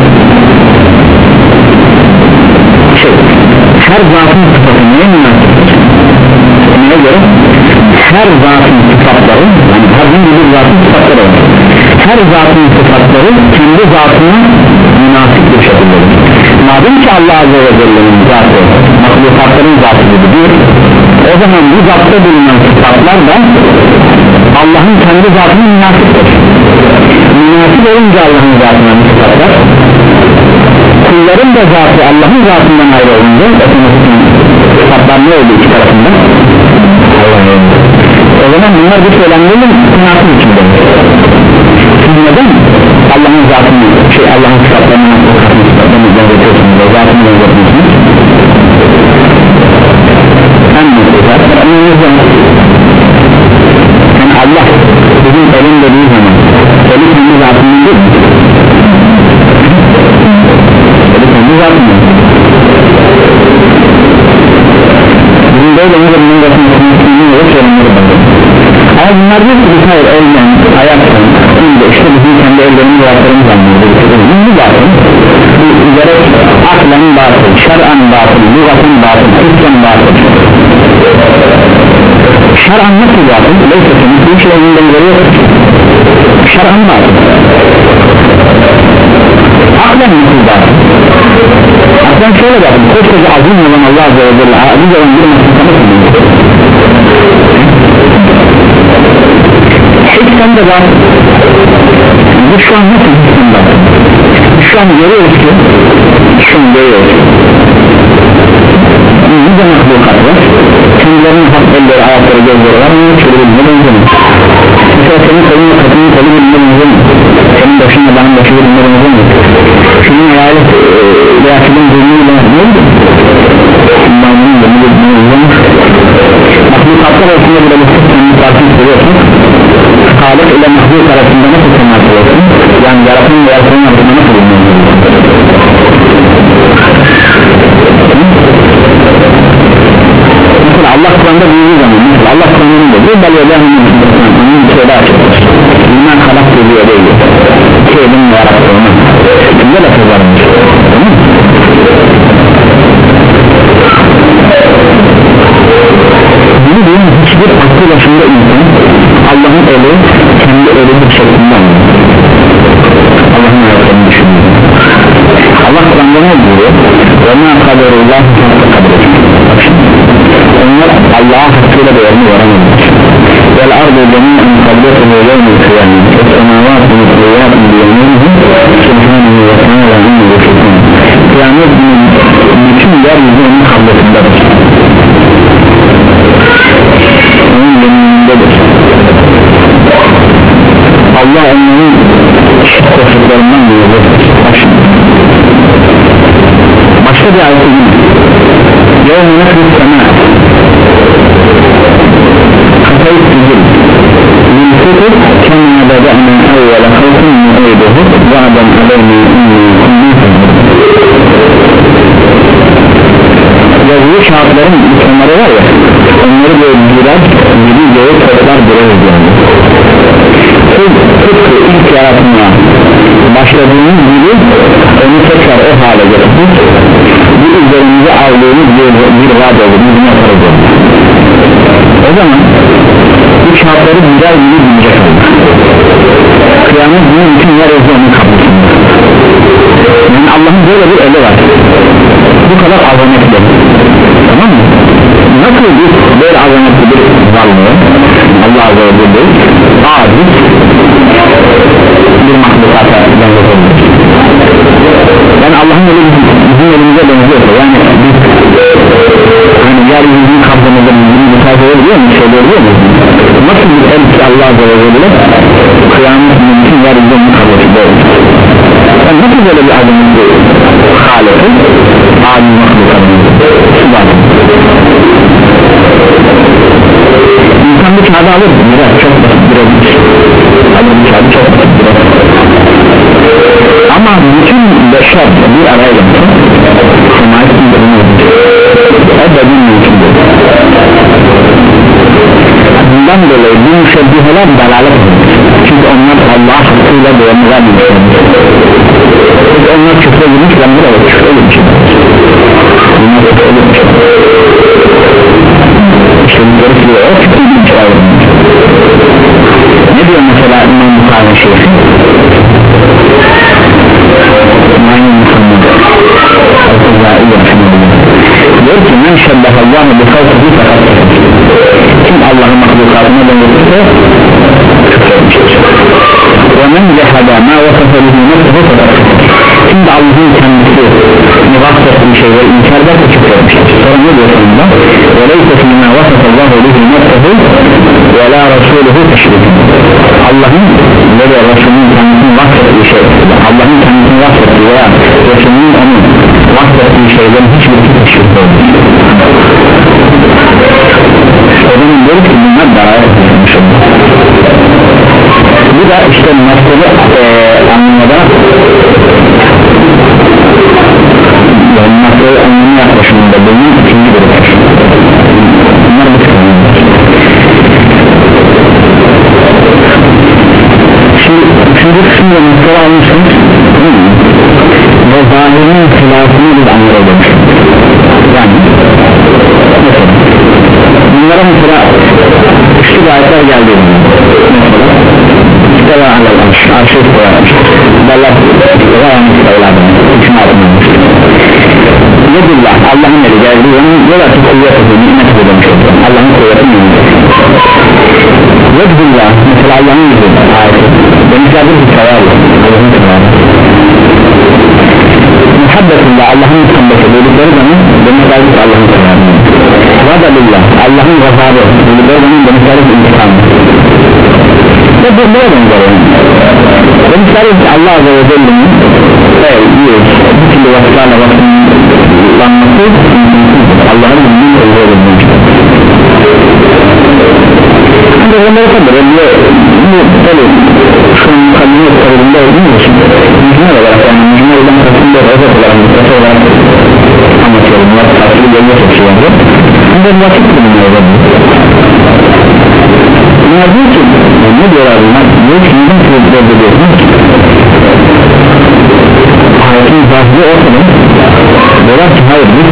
şey, her zatın sıfatı neye münasiptir? Neye göre? Her zatın sıfatları, yani her bir zatın sıfatları var. Her zatın sıfatları kendi zatına münasip bir şekildedir. Madem ki Allah Azze ve Celle'nin zatı mahlukatların zatı gibidir, o zaman bu zatta bulunan sıfatlar da Allah'ın kendi zatına münasiptir. Münasip olunca Allah'ın zatına bu sıfatlar, kulların da zatı Allah'ın zatından ayrı olunca sıfatlar ne oldu iki tarafında? O zaman bunlar bir söylemlerin münasip içinde. Siz neden Allah'ın zatını, şey Allah'ın sıfatlarını mahlukatını sıfatlarını benzetiyorsunuz ve zatını benzetiyorsunuz? En mutlu zaten yani Allah bizim elim dediği zaman eli kendi zatını değil mi? Eli kendi zatını bizim böyle ne bunun zatını yok söylemleri bakın ama bunlar bir sürü hayır elden, ayaktan şimdi işte bizim kendi ellerimiz ayaklarımız anlıyoruz bu zaten bu gerek aklen batıl, şer'an batıl, lügaten batıl, hükmen batıl şer'an nasıl batıl? Leyse senin bu şeyin benzeri yok şer'an batıl aklen nasıl batıl? Aklen şöyle batıl koskoca azim olan Allah Azze ve Celle aziz olan bir mahlukata nasıl batıl? Hükmen de batıl bu şu an nasıl hükmen batıl? Şu an görüyoruz ki şu an görüyoruz nice mahlukat var kendilerinin hak elleri, ayakları, gözleri var ama şöyle bir benzemiyor mesela senin kolunla kadının kolu birbirine benzemiyor senin başınla benim başı birbirine benzemiyor şunun hayali veya senin burnuyla benzemiyor şundanın burnunu birbirine benzemiyor mahlukatlar arasında bile bu kendi farkını söylüyorsun Halik ile mahluk arasında nasıl temas ediyorsun yani yaratın ve yaratının arasında nasıl bulunuyorsun mesela Allah Kur'an'da büyüdüğü zaman mesela Allah Kur'an'ın da bir balyadan onun bir şeyde açıklar bundan kalak geliyor değil ki elin yarattığını kimde de kızarmış bunu diyen hiçbir aklı başında insan Allah'ın eli kendi eli bir şeklinde anlıyor Allah'ın yarattığını düşünüyor Allah Kur'an'da ne diyor وَمَا قَدَرُ اللّٰهِ حَقَّ قَدْرِ onlar Allah'a hakkıyla değerini veremediler وَالْاَرْضُ جَمِيعًا قَبْلَتُهُ يَوْمِ الْقِيَامِ وَالسَّمَاوَاتُ مُطْوِيَاتٌ بِيَمِينِهِ سُبْحَانَهُ وَتَعَالَى عَمَّا يُشْرِكُونَ kıyamet bütün yeryüzü onun kablosundadır onun yeminindedir Allah onların koşullarından duyulur başka bir ayet değil يَوْمُ نَحْرِ السَّمَاءِ خَفَيْتِ الْجِلْ لِلْفُتُرْ كَمَا بَدَأْنَا أَوَّلَ خَلْقٍ نُعِيدُهُ وَعْدًا عَلَيْنَا إِنَّا كُنَّا yazılı şartların insanları var ya onları böyle girer gibi göğe toplar dururuz yani tıpkı ilk yaratmaya başladığımız gibi onu tekrar o hale getirdik bu üzerimize aldığımız bir, bir vaat olur bizim yaparız olur o zaman bu şartları güzel gibi bilecek olur kıyamet bunun için yer özlemini kapısında yani Allah'ın böyle bir eli var bu kadar azametli tamam mı? Nasıl bir böyle azametli bir varlığı Allah Azze ve Celle aziz bir mahlukata benzetilmiş yani Allah'ın eli bizim elimize benziyorsa yani biz hani yeryüzünün kabzamızda bizim müsaade ediyor mu? Şöyle ediyor mu? Nasıl bir el ki Allah Azze ve Celle kıyamet mümkün yeryüzünün kabzasında olur yani nasıl böyle bir azametli haleti aziz mahlukatını İnsan bir kağıdı alır mı? Biraz çok basit bir olmuş alır bir kağıdı çok basit bir olmuş ama bütün beşer bir araya gelsin semayetin de bunu olmuş o da bir mümkün değil bundan dolayı bu müşebbiheler dalalet olmuş çünkü onlar Allah'a hakkıyla doğru vermişler. Peki onlar küfre girmiş, ben burada küfre girmiş. Bunlar küfre girmiş. İşte bunları diyor, o küfre girmiş. Ne diyor mesela İmam Bukhari şeyhi? İmam Muhammed Al-Kuzai Rahimahullah diyor ki men şebbehallahu bi kavsihi fakat kim Allah'ın mahlukatına dönüşürse ve men cehada ma vasafa bihi nefsuhu fakat kim de Allah'ın kendisi vasfettiği şeyleri inkar ederse küfretmiştir. Sonra ne diyor sonunda? ve leyse fîmâ vasafallahu bihi nefsuhu ve la rasûluhu teşrik. Allah'ın ve de Resulünün kendisini vasfettiği şey, Allah'ın kendisini vasfettiği veya Resulünün onun vasfettiği şeylerin hiçbirisi teşrik olmuş. O zaman diyoruz ki bunlar daraya tutulmuş olur. Bu da işte mesele e, anlamada yani mesele anlamı yaklaşımında bunun ikinci grup. Bunlar bu kısımlar. Şimdi üçüncü kısımda mesele almışsınız ve zahirin hilafını biz anlayalım. Yani mesela bunlara mesela üçlü ayetler geldi mesela İsteva alel arş, arşı isteva arş Dallah isteva yani isteva üçün altınlanmış Yedillah, Allah'ın eli geldi onun yola ki kuvveti, nimet edilmiş Allah'ın kuvveti nimet Yedillah, mesela Allah'ın yüzü ayeti Denizlerdir bir severli Allah'ın severli Muhabbetullah, Allah'ın muhabbeti dedikleri zaman denizlerdir Allah'ın severli Vadalillah, Allah'ın gazabı dedikleri zaman denizlerdir intikamı ve bu ne benzer denizlerdir Allah Azze ve Celle'nin evet, yiyoruz bu türlü vasıflarla vasıflanması Allah'ın bildiğini oluyor ancak onları tabi bu tabi şu an kadını tabiinde olduğu için mücmel olarak yani mücmel olan kasımda özet olarak mücmel olarak anlatıyor bunlar farklı bölge seçiyorlar ancak vakit bulunmuyor bunlar diyor ki ne diyorlar bunlar diyor ki neden sözlerde diyorsun ayetin zahiri ortada diyorlar ki hayır biz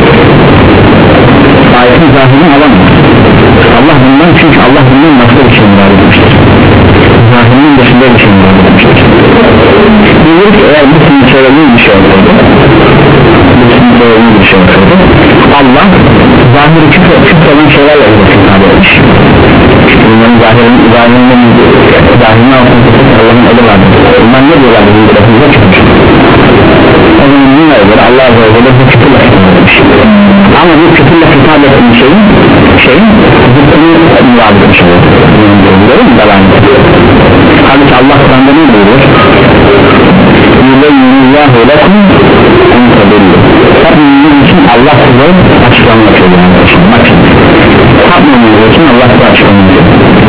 ayetin zahirini alamaz Allah bundan çünkü Allah bundan başka bir şey müdahale etmiştir zahirinin dışında bir şey müdahale etmiştir diyor ki eğer bu senin söylediğin bir şey olsaydı bu senin söylediğin bir şey olsaydı Allah zahiri küfür olan şeylerle müdahale etmiş bunların zahirin zahirinden zahirine altın tutup Allah'ın eli vardır bunlar ne diyorlar bu tarafımıza çıkmış o zaman bununla göre Allah Azze ve Celle bu küfürle hitap etmiş ama bu küfürle hitap ettiğin şeyin şeyin zıttını murad etmiş olur görür mü devamlı halbuki Allah Kur'an'da ne buyuruyor yüleyyinillahu lekum entedillu tabiinin için Allah size açıklama yapıyor bak şimdi tapmanız için Allah size açıklama yapıyor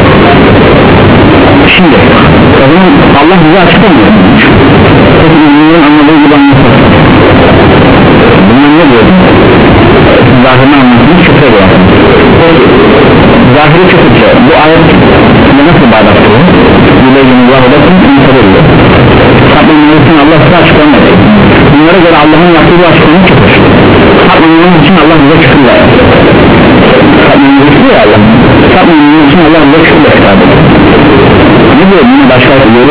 şimdi o zaman Allah bize açıklamıyor peki ünlülerin anladığı gibi anlatır bunlar ne diyor zahirini anlatmış küfre diyor zahiri küfürce bu ayet nasıl bağdaştırıyor yüleyyinillahu lekum entedillu tabiinin için Allah size açıklama yapıyor bunlara göre Allah'ın yaptığı bu açıklama küfür tabiinin için Allah bize küfür verir tabiinin için Allah tabiinin için Allah bize küfür verir ne diyor bunu başka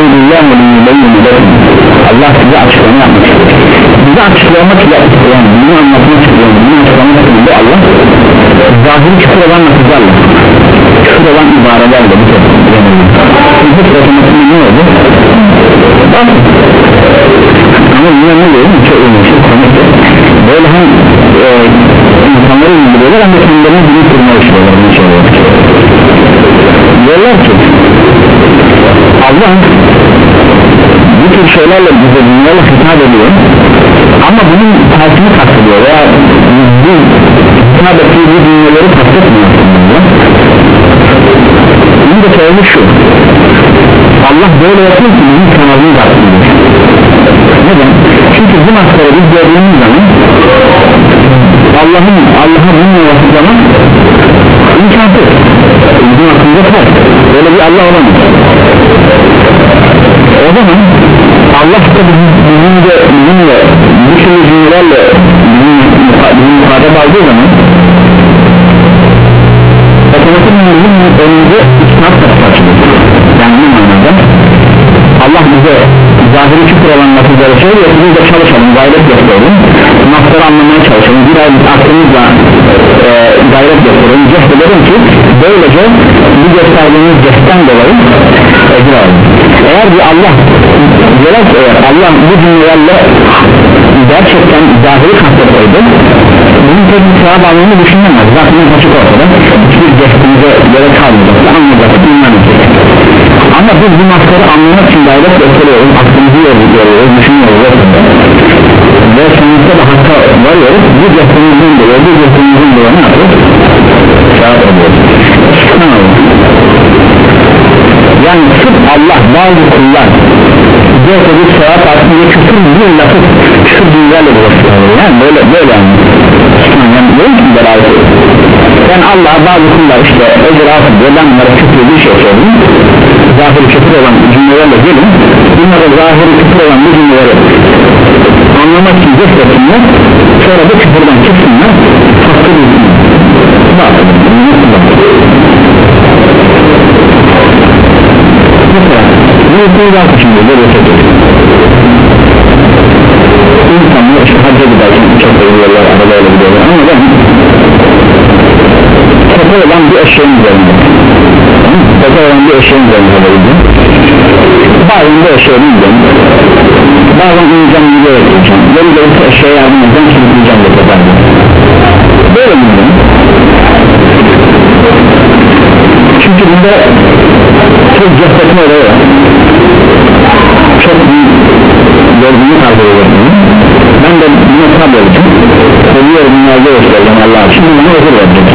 Allah size açıklama yapmak istiyor bize açıklamak istiyor yani bunu anlatmak istiyor bunu açıklamak istiyor Allah zahiri küfür olan lafızlarla küfür olan ibarelerle bu tür küfür otomatikli ne oldu? ama yine ne diyor? çok önemli böyle hem e, insanları indiriyorlar hem de kendilerine dili kurma istiyorlar diyorlar ki Allah bu tür şeylerle bize dünyayla hitap ediyor ama bunun tersini kastediyor veya bu hitap ettiği bu dünyaları kastetmiyor bunun da sebebi şu Allah böyle yapıyor ki bizim kanalını kastediyor neden? çünkü bu maskarı biz gördüğümüz zaman Allah'ın Allah'a bununla vasıflamak imkansız bizim aklımda var böyle bir Allah olamaz Allah da bizim de bizimle bu tür cümlelerle bizim muhatap aldığı zaman otomatik bizim önümüze isnat tarafı açılır. Yani bu manada Allah bize zahiri küfür olan lafızları söylüyor, biz de çalışalım, gayret yapalım, nafları anlamaya çalışalım, bir ay aklımızla e, gayret yapalım, cehd edelim ki böylece bu gösterdiğimiz cehden dolayı ecir alalım. Eğer bir Allah diyorlar eğer Allah bu cümlelerle gerçekten zahiri kasteteydi, bunun tek bir sevap almanı düşünemez. Zaten açık ortada hiçbir cehdimize göre kalmayacak, anlayacak, dinlenecek. Ama biz bu nafları anlamak için gayret gösteriyoruz, aklımızı yoruluyoruz, düşünüyoruz ve sonuçta da hakka varıyoruz. Bu cehdimizin dolayı, bu cehdimizin dolayı ne yapıyoruz? Sevap ediyoruz. Yani sırf Allah bazı kullar cehdedip sevap aslında küfür bir lafı küfür dünyayla bulaştırıyor. Yani böyle böyle yani değil mi beraber? Yani Allah bazı kullar işte ecir altı diyor, ben bunlara küfür bir şey söyleyeyim, zahiri küfür olan cümlelerle gelin, bunlara zahiri küfür olan bu cümleleri anlamak için cehdetinler, sonra bu küfürden çıksınlar, hakkı bilsinler. Mesela bu yüzden şimdi böyle söylüyor. İnsanlar işte hacca giderken çok seviyorlar, arabayla gidiyorlar ama ben tepe olan bir eşeğin üzerinde tepe olan bir eşeğin üzerinde haberiydim. Bazen bu eşeğe bineceğim, bazen uyuyacağım, bir yere gideceğim, yeri gelirse eşeğe yardım edeceğim, sürükleyeceğim de teperdim. Böyle bineceğim. Çünkü bunda çok cehdetme olayı var, çok büyük gördüğünü kabul ediyorum. Ben de buna tabi olacağım, ölüyorum, dünyada göstereceğim Allah için, bana özür verecek.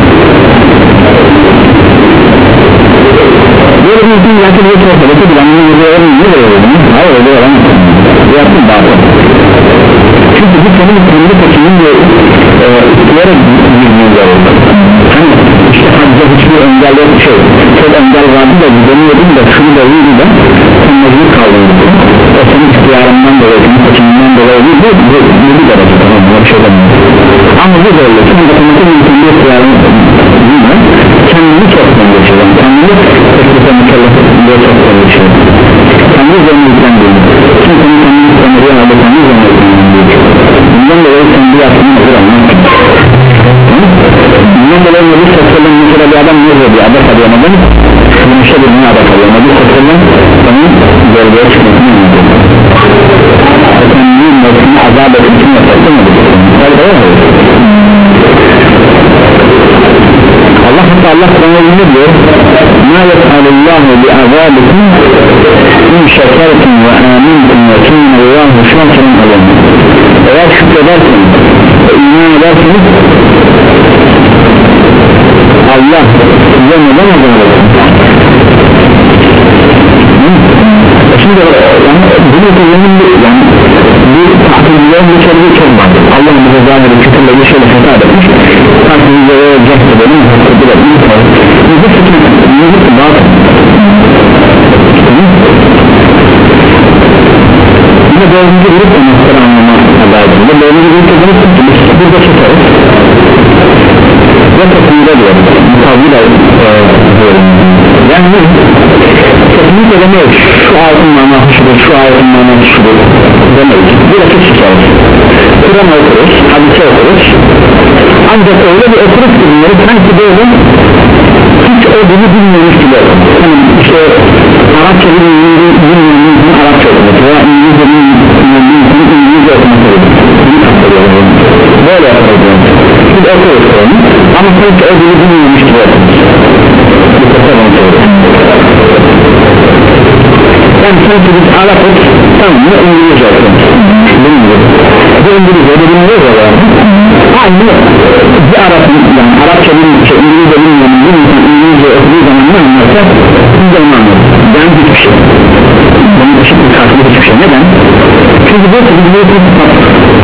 Böyle bir gün yakın bir sohbet edip ben bunu özür ne veriyorum? Hayır öyle olamaz, yaptım bazı. Çünkü bu senin kendi seçimin ve iktidara girdiğin yer oldu. Hani işte hacca hiçbir engel yok şey, çok engel vardı da gidemiyordum da şunu da iyiydi de sen mecbur kaldın. O senin ihtiyarından dolayı, senin seçiminden dolayı değil, bu, bu, bu bir derece tamam, bir şey demiyor. Ama bu böyle, sen de konuda kendi ihtiyarın değil mi? Kendini çok geçiyorum, kendini teklife mükellefetinde çok geçiyorum. Kendi üzerine yüklendiğini, çünkü senin kendini ömrüye aldı, kendi üzerine yüklendiğini. Bundan dolayı kendi yaptığını hazır almak. Bundan dolayı Nebi Sosyal'ın mesela bir adam ne diyor, adak arayamadım, yumuşa birine adak arayamadım. Nebi Sosyal'ın onun bölgeye çıkmasını anlatıyor. Kendi mevzini azap etmişini yaparsın mı? Allah hatta Allah Kur'an'ı diyor, مَا يَفْعَلُ اللّٰهُ بِعَذَابِكُمْ اِنْ شَكَرْتُمْ وَآمِنْتُمْ وَكِنَّ اللّٰهُ شَاكِرًا عَلَيْهِ. Eğer şükredersiniz ve iman edersiniz, Allah size neden azap eder? Şimdi yani bunu kullanın bir yani bir tahtiliğin bir çözümü çok var. Allah bize zahiri kütürle bir şeyle hata etmiş, tahtiliğe cehd edelim, hata edelim. Bu fikir, bu fikir batıl. Yine dördüncü grup da noktaları anlama haberinde. Dördüncü grup da grup tutulmuş, burada tutarız. Ve toplumda diyoruz, mukavvil diyorum. Yani kesinlikle demeyiz, şu ayetin manası şudur, şu ayetin manası şudur demeyiz. Burası tutarız. Kur'an okuruz, hadise okuruz. Ancak öyle bir okuruz ki bunları sanki böyle hiç o dili bilmiyormuş gibi okuruz. Yani işte Arapça bilmiyoruz, Arapça okuruz veya İngilizce bilmiyoruz, İngilizce okuruz. Bunu kastediyoruz. Böyle yaparız. Biz okuruz onu ama sanki o dili bilmiyormuş gibi okuruz. Yani sanki biz Arap'ız, tamam mı İngilizce okuruz. Bilmiyoruz. Bu İngilizce de bilmiyoruz ya yani. Aynı bir Arap'ın yani Arapça bilmiyoruz, İngilizce bilmiyoruz, bir insan İngilizce okuduğu zaman ne anlarsa biz de onu anlarız. Yani hiçbir şey. Bunun ışık bir karşılığı hiçbir şey. Neden? Çünkü bu biz bu bir sıfat.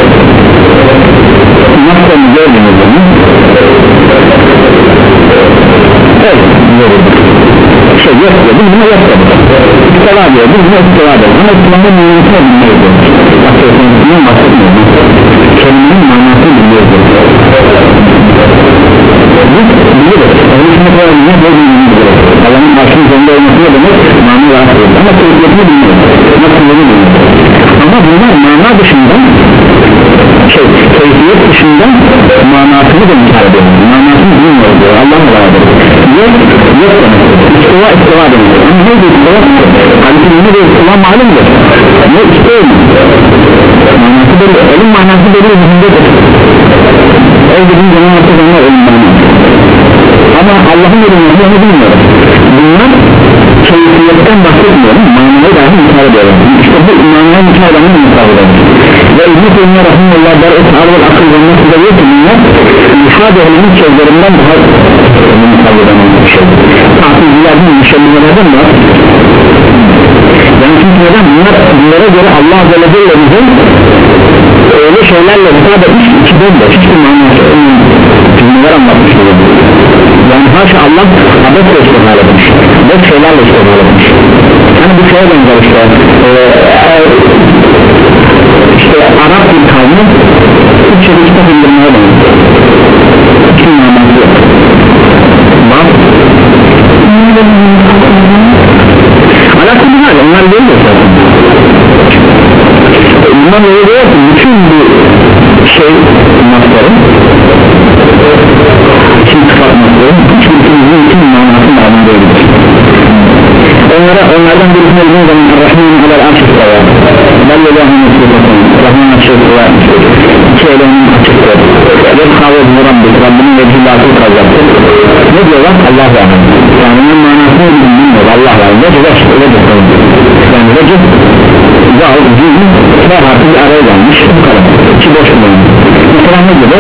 Nasıl onu gördüğünüz zaman evet, görüyoruz. Şey yok diyor, biz buna yapmadık istiva diyor biz buna istiva diyor ama istivanın manasını bilmiyordu bundan bahsetmiyordu kelimenin manasını bilmiyordu biz biliriz onun için kadar ne bilmiyoruz Allah'ın karşının üzerinde olmasına demek mana rahatsız ama keyfiyetini bilmiyoruz nasıl bilmiyoruz ama bunlar mana dışında şey, keyfiyet dışında manasını da inkar ediyor manasını bilmiyor diyor Allah'ın vardır yok yok demek istiva istiva demek ama neydi istiva halbuki ne de istiva malumdur ne istiva manası belli elin manası belli zihindedir el dediğin zaman artık onlar elin manası ama Allah'ın elini onu bilmiyoruz bunlar keyfiyetten bahsetmiyorum manayı dahi inkar ediyorlar işte bu manayı inkar edenler inkar ediyorlar ve İbn-i Teymiye Rahimullah der eshab ve akıl ve nasıl da diyor ki bunlar İlhad ehlinin sözlerinden daha mukavveden bir şey tahtizlerden müşemmizlerden var yani çünkü neden bunlar bunlara göre Allah Azze ve Celle'nin öyle şeylerle hitap etmiş ki bomboş hiçbir manası cümleler anlatmış yani haşa Allah abesle istihal etmiş boş şeylerle istihal etmiş hani bu şeye benzer işte ee, işte Arap bir kavmi Türkçe'de kitap indirmeye benzer hiçbir manası yok bak alakalı hal onlar değil de zaten bundan öyle diyor ki bütün bu şey masları için sıfat masları hiçbir kimliğin için manasının adını değildir onlara onlardan birisine bildiğin zaman Rahman'ın kadar açıkta var Allah'ın açıktasın Rahman açıkta var iki elenin açıkta ve kavret Rabbim Rabbinin vecilatı kazaktır ne diyorlar Allah var yani onun manasını bilmiyor Allah var vecih vecih vecih yani vecih zahir cüzün ve harfi bir araya gelmiş bu kadar içi boş bulunmuş mesela ne gibi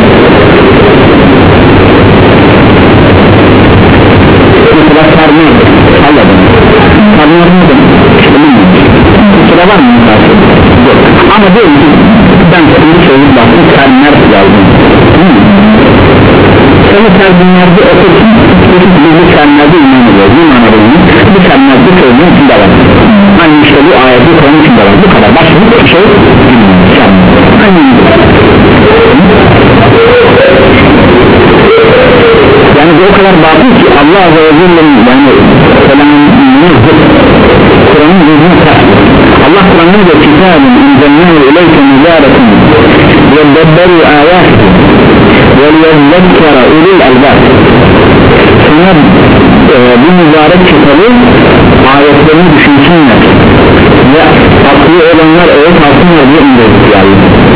mesela sarmıyor anladım sarmıyor mu demek sıra var mı yok ama diyorum ki ben şimdi söyleyip baktım sarmıyor yazdım sana sarmıyordu okursun bu sarmıyordu iman ediyor bu manada bu sarmıyordu söylediğin içinde var hani işte bu ayeti Kur'an'ın içinde var bu kadar başka bir şey hani yani bu o kadar batıl ki Allah Azze ve Celle'nin yani selamını zıt Kur'an'ın yüzünü ters Allah Kur'an'ın da kitabın inzennâhu ileyke müzâretun ve bedderu âyâti ve liyezzekkara ulul albât sana e, bu mübarek kitabı ayetlerini düşünsünler ve aklı olanlar öğüt alsınlar diye indirdik yani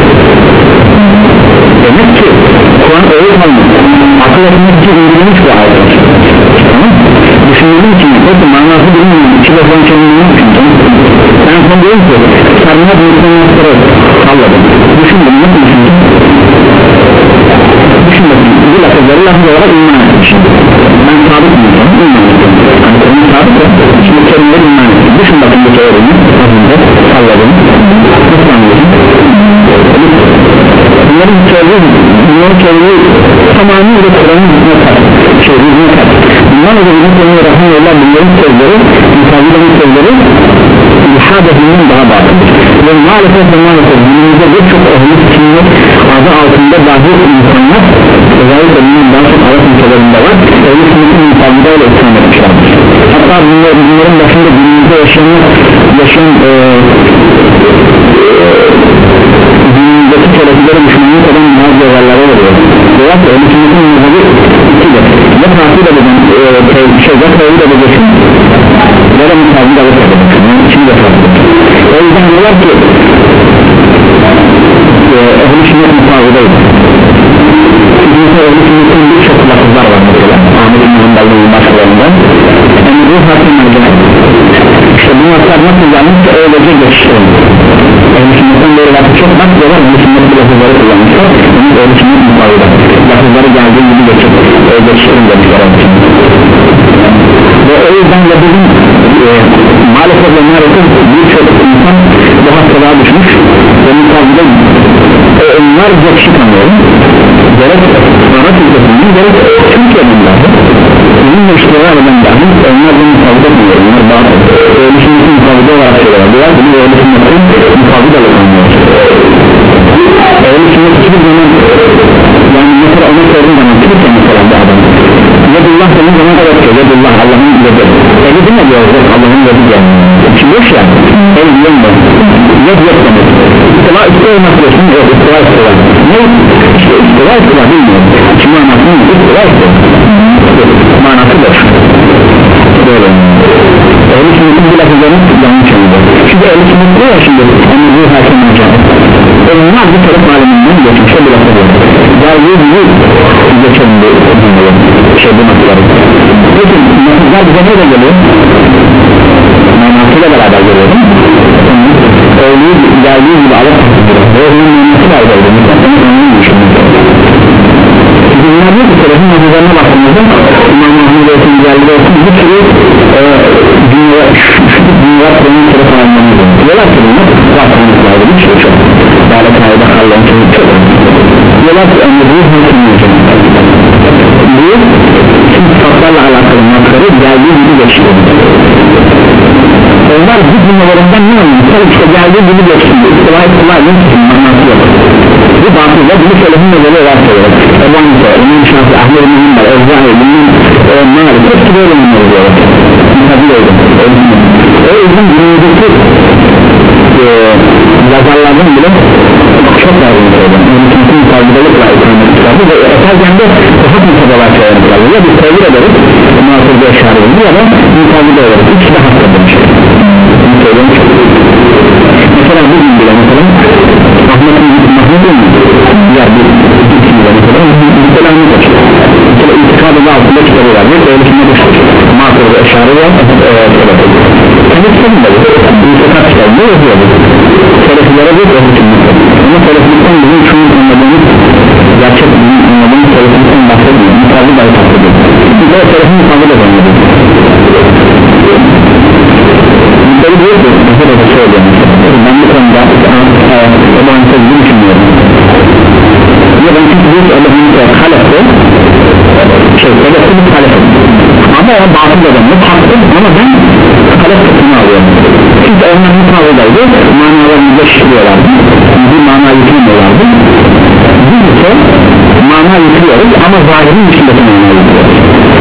demek ki Kur'an öğüt almış akıl etmek için indirilmiş bu ayetler tamam düşündüğüm için peki manası bilmiyorum iki defa kendini düşündüm ben sana diyorum ki sarmaya büyüklenmekleri salladım düşündüm nasıl düşündüm düşündüm bu lafızları lafız olarak iman etmişim ben sabit miyim iman ettim hani senin sabit ya şimdi kelimeleri iman ettim düşün bakın bu teoriyi salladım nasıl anlıyorsun bunların teoriyi bunların teoriyi tamamıyla Kur'an'ın yüzüne kat şey yüzüne kat bundan da bizim Kur'an'ın Rahmanullah bunların sözleri müsavilerin sözleri ilhad ehlinden daha batıldır ve maalesef ve maalesef günümüzde birçok ehli sünnet adı altında dahi insanlar özellikle bunun daha çok Arap ülkelerinde var ehli sünnetin müsavileyle ısrar etmişlerdir hatta bunlar, bunların başında günümüzde yaşayan yaşayan e, günümüzdeki telefileri düşünmeyi kadar bazı olaylara veriyor veya ki ehli sünnetin müsavi ikidir ya takip edin şey ya tevhid edeceksin ya da müsavi de edeceksin yani içini de takip edeceksin o yüzden diyorlar ki ehl-i sünnet müsavideydi çünkü ehl-i sünnetin birçok lafızlar var mesela Ahmet İbn Hanbel'in başlarında yani bu hakimlerden işte bu laflar nasıl gelmişse öylece geçiştirilmiş ehl-i sünnetten böyle lafı çok bak diyorlar ehl-i sünnet bu lafızları kullanmışlar yani ehl-i sünnet müsavide lafızları geldiği gibi geçip geçiştirin demişler ve o yüzden de bizim e, maalesef ve maalesef birçok insan bu hastalığa düşmüş ve müsavide e, onlarca kişi tanıyorum gerek Arap ülkesinden gerek Türkiye'den dahi bizim müşteriler eden dahi onlar da müsavide tanıyor onlar söylüyorlar. Biraz bunu öyle sünnetin mukabı da anlıyor. Öyle sünnet hiçbir zaman yani mesela ona sorduğum zaman Türkçe mesela bu adam Yedullah senin zaman da yoktur. Yedullah Allah'ın yedi. Eli değil mi diyoruz? Allah'ın yedi diyor. İçin boş ya. El diyor mu? Yed yok demek. İstiva istiva nasılsın? Yok istiva istiva. Ne? İşte istiva istiva bilmiyorum. Şimdi anlatayım mı? İstiva istiva. Manası boş. Böyle. Ehl-i sünnetin bu lafızlarını yanlış anlıyor. Çünkü ehl-i sünnet diyor ya şimdi hani bu hakim olacak. Onlar bir taraf aleminden geçmişe bir lafı var. Geldiği gibi geçelim bu şey bu nasılları. Peki nasıllar bize neyle geliyor? Manasıyla beraber geliyor değil mi? Öğleyi geldiği gibi alıp öğlenin manası var geliyor. Onun düşünmek. Çünkü bunlar diyor ki selefin nazarlarına baktığımızda İmam Mahmud olsun, geldiği olsun bir sürü dünya, şu dünya konunun taraf alanlarını diyorlar ki bunlar vaktanlıklarda bir şey çok daha da kayda Allah'ın kimi çok diyorlar ki ömrünü hükümleyecek bu tüm sıfatlarla alakalı makları geldiği gibi geçiyor onlar bu cümlelerinden ne anlıyor? İşte geldiği gibi geçiyor istiva istiva istiva manası yok bu batıyla bunu selefin nezarı olarak söylüyor Ebu Hanife, İmam Şafii, Ahmet bin Hanbel, Evzahi, Bilmem, Malik hepsi böyle bunları diyor tabi öyle o yüzden dünyadaki yazarlardan bile çok lazım söylüyorum mümkün mutabidelikle ikametliklerdi ve eserken de daha mutabalar söylemişlerdi ya biz tevhir ederiz muhasırda eşare edilir ya da mutabide ederiz ikisi de hakikaten demiş bunu söylemiş mesela bugün bile mesela Ahmet'in Mahmud'un diğer bir ikisiyle mesela müstelamı kaçır mesela itikadı da altında kitabı var ve öyle şimdi muhasırda eşare var kendisi de bu sokak kitabında yazıyor selefilere bir öğretimlik ama seleflikten bizim şunu anladığımız gerçek bizim anladığımız seleflikten bahsetmiyor mutabı da bahsediyor çünkü o selefin mutabı da anladığı bunları diyor ki mesela da söylüyorum ben bu konuda Ebu Hanife gibi düşünüyorum ya ben çünkü diyor ki Ebu Hanife halefte şey selefte bir halefte ama o batıl adamı hakkı ama ben halef kısmını alıyorum çünkü onlar mutavudaydı manalarını geçiştiriyorlardı bir mana yüklemiyorlardı biz ise mana yüklüyoruz ama zahirin dışındaki mana yüklüyoruz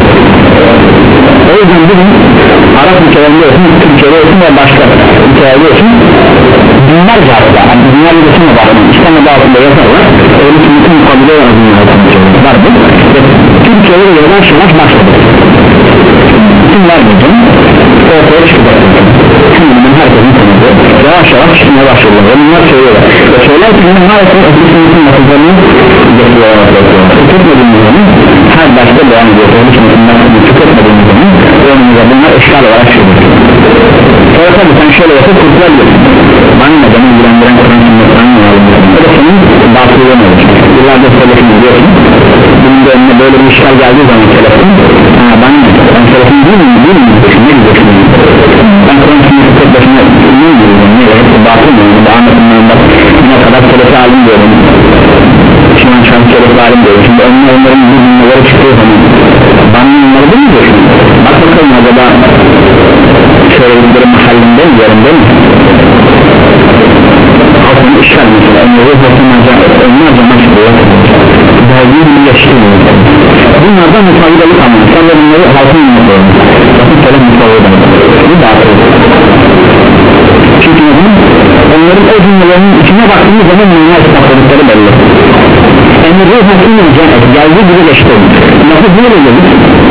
o yüzden bugün Arap ülkelerinde olsun, Türkiye'de olsun ve başka ülkelerde olsun binlerce arada, yani dünya yüzesine bağlı İslam'da altında yazarlar öyle ki bütün mukabile olarak dünyada var bu ve Türkiye'de yavaş yavaş başladı kimler bugün ortaya çıkacak şimdi bunun herkesin tanıdığı yavaş yavaş çıkmaya başladılar ve bunlar söylüyorlar ve söyler ki bunun maalesef ötüsünün nasıllarını getiriyorlar tüketmediğimizden her başta devam ediyor ötüsünün tüketmediğimizden önümüze bunlar eşkal olarak çıkıyor sonra tabi sen şöyle yapıp kurtulabilirsin bana ne beni ilgilendiren Kur'an sünnetten mi alın o da senin batılığın olur yıllarda selefin diyorsun bunun da önüne böyle bir işgal geldiği zaman selefin ha bana ne ben selefin değil miyim değil miyim ne diyeceksin ben Kur'an sünnetin tek başına ne diyeceğim ne hepsi batıl mı daha anlatımdan bak ne kadar selefi alim diyorum şimdi an şans selefi alim diyorum şimdi önüne onların bu cümleleri çıkıyor zaman bana onları bilmiyorsun bak bakalım acaba söyledikleri mahallinde mi yerinde mi halkın işgal mesela önleri bakımlarca onlarca maçlıyor belgeyi bir yaşıyor bunlardan mutabidelik anlıyor sen de bunları halkın anlıyor bakın selam mutabidelik bu batıl çünkü neden onların o cümlelerinin içine baktığımız zaman manaya ispatladıkları belli emri hakim olacak geldiği gibi geçti nasıl böyle gelir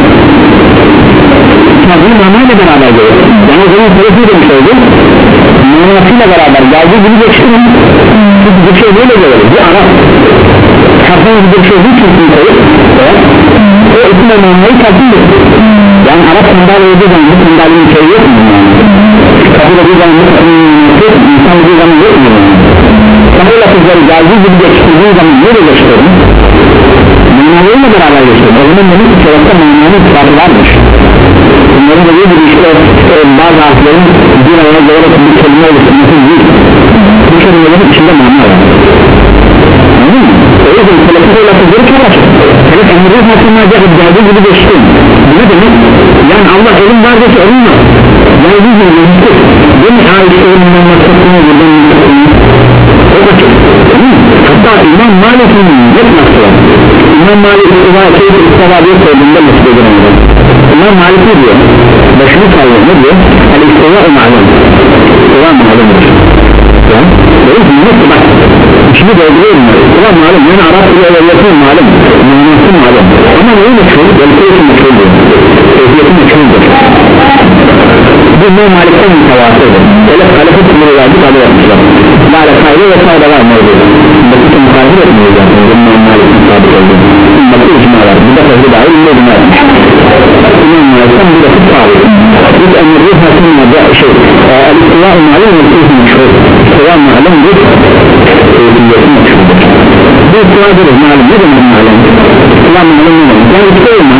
tabi manayla beraber gelir yani o zaman selefi demiş oldu manasıyla beraber geldiği gibi geçti çünkü bir şey böyle gelir bir Arap herhangi bir şey hiç mümkün koyup o isimle manayı takdim edir yani Arap sandalye yediği zaman bu sandalyenin şey yok mu kabul ediği zaman insan bir zaman yok mu sana lafızları geldiği gibi geçtiği zaman nereye geçtiğini manayla beraber geçtiğini o zaman demek ki çevrede mananın sıfatı varmış bunların da bir işte e, bazı harflerin bir araya gelerek bir kelime oluşturması değil bu kelimelerin içinde mana var anladın mı? o yüzden selefide lafızları çok açık selef emri hakkında geldiği gibi geçtiğin bu ne demek? yani Allah elim var dese elim var yani biz de gözüktük değil mi? Ayşe'nin maksatını buradan o da çok hatta İmam Malik'in net nasıl var İmam Malik İstiva'yı İstiva'yı söylediğinde mesut edilemez İmam Malik ne diyor? Başını sallıyor ne diyor? El İstiva'yı ma'lum İstiva ma'lumdur ya böyle bir net bak içini dolduruyorum İstiva ma'lum yani Arap ile evlatın ma'lum müminsin ma'lum ama neyi meçhul? Belki meçhul diyor Tevhiyetin meçhuldür bu İmam Malik'ten mütevasıdır öyle halefet ürünü verdi tabi yapmışlar Lale kaydı ve sayda var mevcut Bakıtı mukarif etmiyor zaten İmam Malik'in sabit olduğu Bakı icma var bu da fazla dahil ünlü ürünü vermiş İmam Malik'ten bir vakit sabit biz emirli hakkında şey El-İstiva-ı Ma'lum ve İstiva-ı Meşhur İstiva-ı Ma'lum bir Tevhiyetin meşhurdur bu İstiva-ı Ma'lum ne demek Ma'lum? İstiva-ı Ma'lum ne demek? Yani İstiva-ı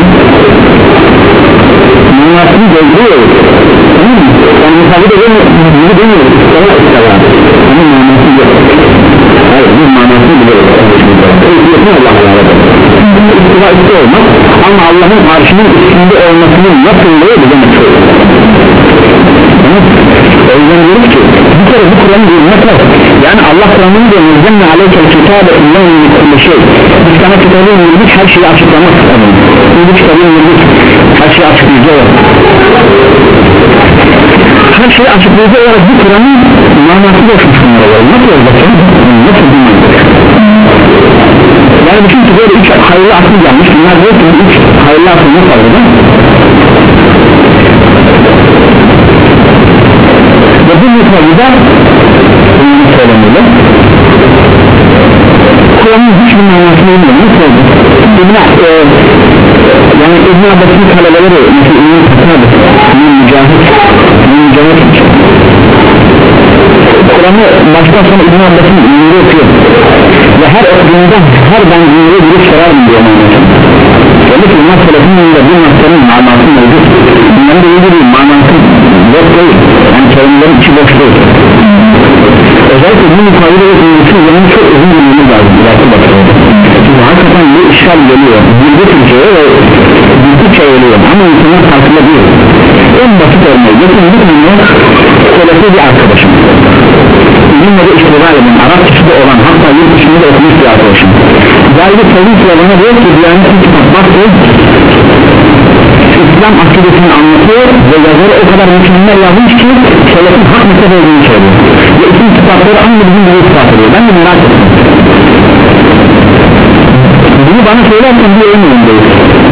manasını gözlüyor yani misafir edemiyor bunu demiyoruz İstiva İstiva bunun manasını yok hayır bu manasını biliyoruz Ehliyetini Allah'a yaradır İstiva üstü olmaz ama Allah'ın arşının üstünde olmasının nasıllığı bize meçhul o yüzden diyoruz ki bir kere bu Kur'an'ı bilmek var yani Allah Kur'an'ın diyor Müzzemme aleykel kitabe illâhu bir şey biz sana kitabı indirdik her şeyi açıklamak istedim bu kitabı indirdik her şeyi açıklayıcı olarak her şeyi açıklayıcı olarak bu Kur'an'ın manası da oluşmuşlar olur nasıl olacak ya? Nasıl bilmiyorum yani bütün ki böyle üç hayırlı akıl gelmiş bunlar diyor ki üç hayırlı akıl ne kaldı da ve bu mutlaka bunu söylemeli Kur'an'ın hiçbir manasını bilmiyor nasıl oldu? İbn-i e, yani İbn-i Abbas'ın talebeleri mesela İbn-i Katabı İbn-i Mücahit İbn-i Mücahit Kur'an'ı baştan sonra İbn-i Abbas'ın ünlüğü okuyor ve her okuduğunda her ben ünlüğü bir sorarım diyor manasını öyle ki İmam Selef'in önünde bu nasların manası mevcut bunların da iyi bir manası yok değil yani kelimelerin içi boş değil özellikle bu mukavile ve ünlüsü zaman çok uzun bilmemiz lazım çünkü hakikaten bu işgal geliyor bilgi Türkçe'ye ve bilgi geliyor ama insanlar farkında değil en basit örneği yakın bir tane Selef'e bir arkadaşım benimle de iştigal edin Arapçası olan hatta yurt dışında da okumuş bir arkadaşım geldi polisle bana diyor ki Diyanet'in kitap baktı İslam akidesini anlatıyor ve yazarı o kadar mükemmel yazmış ki Selef'in hak mezhep olduğunu söylüyor ve isim kitapları aynı bizim gibi kitap ediyor ben de merak ettim bunu bana söylerken bir emin değil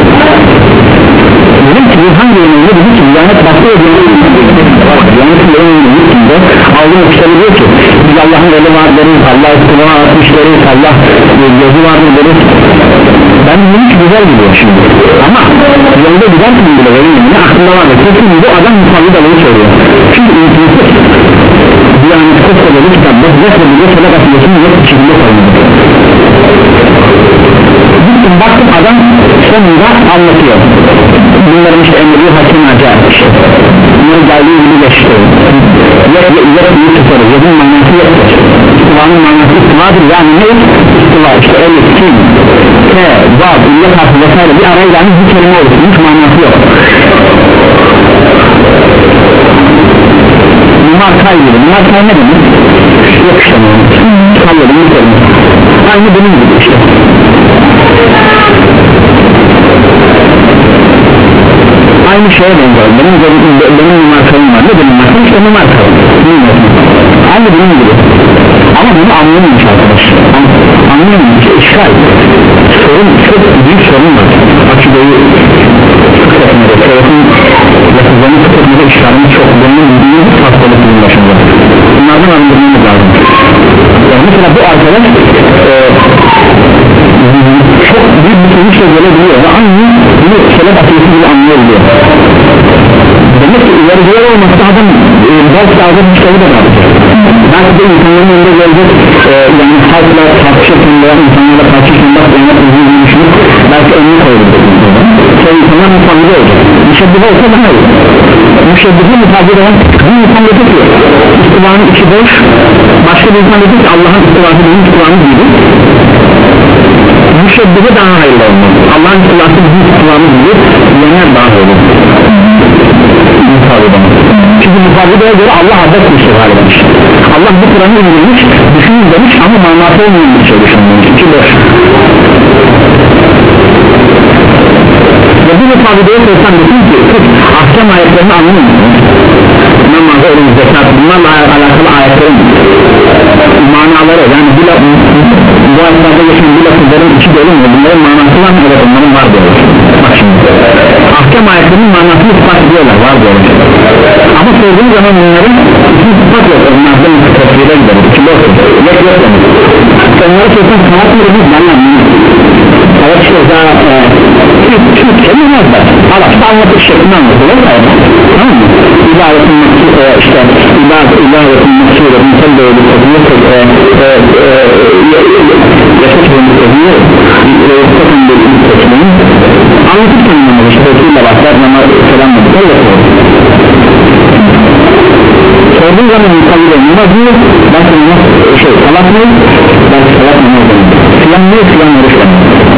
dedim ki bu hangi eminle dedi ki Diyanet baktı ve Diyanet'in eminle yurtunda aldığım kitabı diyor ki biz Allah'ın eli var deriz Allah istiva atmış deriz Allah gözü vardır deriz ben bunu hiç güzel biliyor şimdi ama yolda giderken bile benim ne aklımda var kesin bu adam musallı da bunu söylüyor çünkü imkansız Diyanet koskoca bir kitap bakacak ve bize sebep atılıyorsun yok içinde kalınır gittim baktım adam sonunda anlatıyor bunların işte emri hakim acayip bunların geldiği gibi geçti yere yere büyük tutarı yedin manası yoktur İstivanın manası istivadır yani ne? İstiva işte elif, kim, te, vav, illet harfi vesaire bir araya gelmiş bir kelime olur hiç manası yok bunlar kay gibi bunlar kay ne demek? yok işte kalladım bir kelime aynı benim gibi işte aynı şeye benzer benim benim markalım var ne benim markalım işte bu markalım aynı benim gibi ama bunu anlayamamış arkadaş anlayamamış işgal sorun çok büyük sorun var akideyi sıkıntmada sorun lafızlarını sıkıntmada işgalini çok bunun büyük hastalık bunun başında bunlardan arındırmamız lazım yani mesela bu arkadaş e, çok büyük bir sonuçla gelebiliyor ve aynı bunu selef akidesi gibi anlayabiliyor demek ki ilericiler olmasa adam e, belki ağzı bir kitabı da yapacak belki de insanların önünde gelecek e, yani halkla tartışırken veya insanlarla tartışırken bak yani uzun bir düşünüp belki önünü koyulacak şey insanlar mutfaklıda olacak müşebbih olsa daha iyi müşebbihli mutfaklıda olan bir insan dedi ki istivanın içi boş başka bir insan dedi ki Allah'ın istivası bizim istivanın gibi müşebbihe daha hayırlı olmaz Allah'ın istivası bizim istivamız gibi diyenler daha hayırlı mutafavvıdaya göre Allah adet müstefade demiş. Allah bu Kur'an'ı indirmiş, düşünün demiş ama manası olmayan bir şey düşünmüş ki boş. Ve bu mutafavvıdaya sorsan desin ki ahkam ayetlerini anlamıyor musunuz? Namazı, ölüm, zekat, bunlarla alakalı ayetlerin manaları, yani bu, bu ayetlerde geçen bu lafızların içi dolu mu? Bunların manası var mı? Evet, onların var diyorlar. Bak şimdi, ahkam ayetlerinin manasını ispat ediyorlar, var diyorlar. Ama sorduğum zaman bunların için ispat yok. Onlardan tefsire gidelim, içinde olsun. Yok yok demek. Onları sorsan sanat mı demiş, ben anlamıyorum. Evet işte daha Türkçe mi yazdı? Arap'ta anlatış şeklinde anlatılır. Tamam mı? İbadetin maksuru, işte ibadetin maksuru, insan böyle bir sözünü yaşatılığın sözünü yaşatılığın bir sözünü anlatırken namazı, işte sözüyle başlar, namazı selamladık, öyle sordu. Sorduğu zaman insanı namaz mı? Belki namaz şey, salat mı? Belki salat mı? Siyam mı? Siyam oruç mı?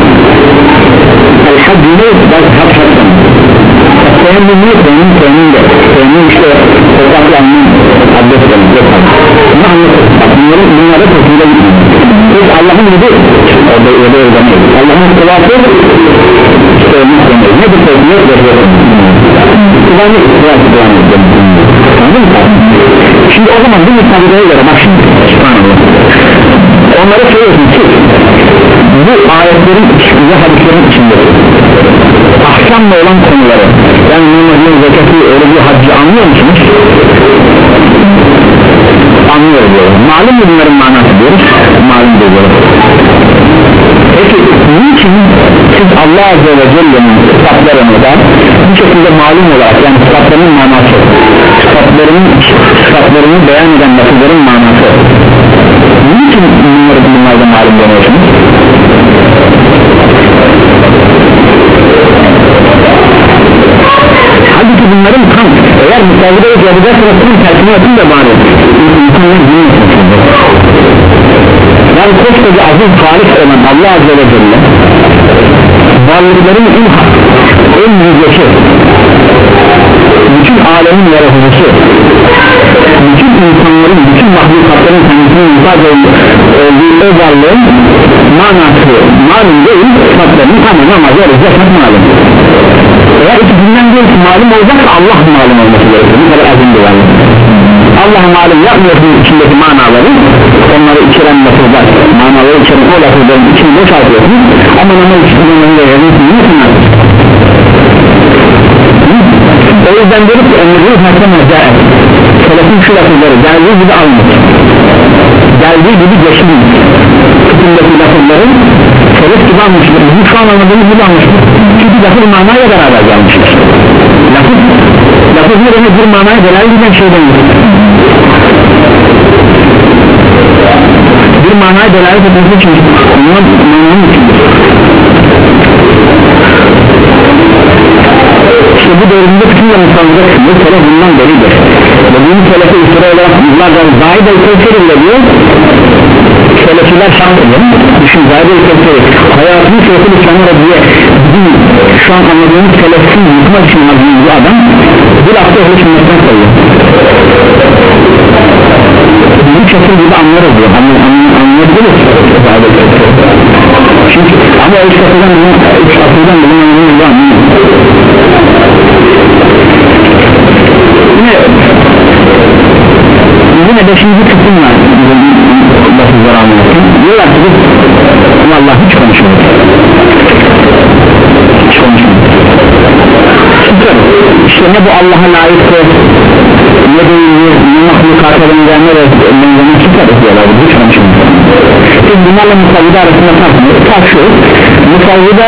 El-Hac mı? Belki hac hac mı? Teyemmüm mü? Teyemmüm teyemmüm de Teyemmüm işte sokaklarının adresleri bunu anlatır. Bunları, bunlara tepkiyle gidiyor. Biz Allah'ın gibi orada öyle öğreneyiz. Allah'ın kulası teyemmüm teyemmüm nedir teyemmüm? Kulağını kulağını kulağını anladın mı? Şimdi o zaman bu müsaadeye göre bak şimdi onlara söylüyorsun ki bu ayetlerin ve hadislerin içinde ahkamla olan konuları, yani namazın, zekatı, orucu, haccı anlıyor musunuz? Anlıyor diyoruz. Malum mu bunların manası diyoruz? Malum diyoruz. Peki niçin siz Allah Azze ve Celle'nin sıfatlarını da bu şekilde malum olarak, yani sıfatlarının manası, sıfatlarının, sıfatlarını beyan eden lafızların manası, niçin bunları bunlardan malum deniyorsunuz? Halbuki bunların tam, eğer müsaade edip yapacaksanız tam tersine yapın da bari insanlar bilmesin. Yani koskoca aziz halik olan Allah Azze ve Celle varlıkların en, en yücesi, bütün alemin yaratıcısı, bütün insanların, bütün mahlukatların kendisinin müsaade olduğu o varlığın manası malum değil, sıfatlarını tamamen namazı olacak malum. Eğer ikisinden birisi malum olacaksa Allah malum olması gerekir. Bu kadar azim bir varlık. Allah malum yapmıyorsun içindeki manaları, onları içeren lafızlar, manaları içeren o lafızların içini boşaltıyorsun ama namaz içinden önünde yazıyorsun. O yüzden dedik ki emri hakem acayip. Selefin şu lafızları geldiği gibi almış, geldiği gibi geçmiş. Kutundaki lafızların selef gibi almıştır. Bizim şu an anladığımız gibi almıştır. Çünkü lafız manaya beraber gelmiştir. Lafız, lafız ne demek? Bir manaya beraber giden şey demektir. Bir manaya delalet etmesi için ondan mananın içindir. İşte bu dönemde bütünle musallıcaksın. Bu selef bundan beridir. Ve bunun selefi üstüre olarak yıllardan Zahid el-Kevseri bile diyor. Selefiler şart ediyor. Düşün Zahid el-Kevseri hayatını selefi İslam'a diye bizim şu an anladığımız selefini yıkmak için anladığımız bu adam bir hafta öyle sünnetten sayıyor. Bu çatır gibi anlarız diyor. Anlayabiliriz. Çünkü ama üç katırdan bunu üç katırdan bunu anlayabiliriz bu anlayabiliriz. Yine yine beşinci kısım var. Lafızları anlayabiliriz. Diyorlar ki biz Allah hiç konuşmuyor. Hiç konuşmuyor. Süper. İşte ne bu Allah'a layıktır, ne değildir, ne mahlukata benzeyenler benzeyen süper ediyorlar. Hiç konuşmuyor. Biz bunlarla musavvide arasında tartışıyoruz. Tartışıyoruz. Musavvide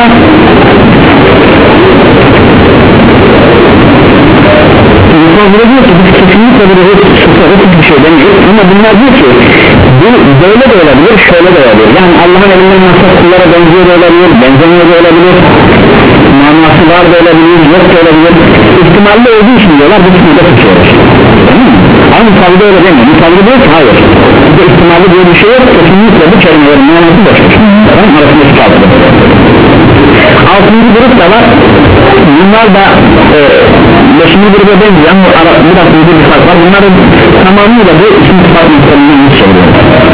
Musavvide diyor ki biz kesinlikle bir sıfırı bir şey demiyoruz. Ama bunlar diyor ki bu böyle de olabilir, şöyle de olabilir. Yani Allah'ın elinden maksat kullara benziyor da olabilir, benzemiyor da olabilir, manası var da olabilir, yok da olabilir. İhtimalle olduğu için diyorlar biz burada tutuyoruz. Ama musavvide öyle demiyor. Musavvide diyor ki hayır. Bizde ihtimalle diye bir şey yok. Kesinlikle bu kelimelerin manası boştur. Tamam, arasındaki kaldı. Altıncı grup da var. bunlar da e, beşinci gruba benziyor ama biraz büyük bir fark var. Bunların tamamıyla bu isim sıfat noktalarından hiç söylüyor.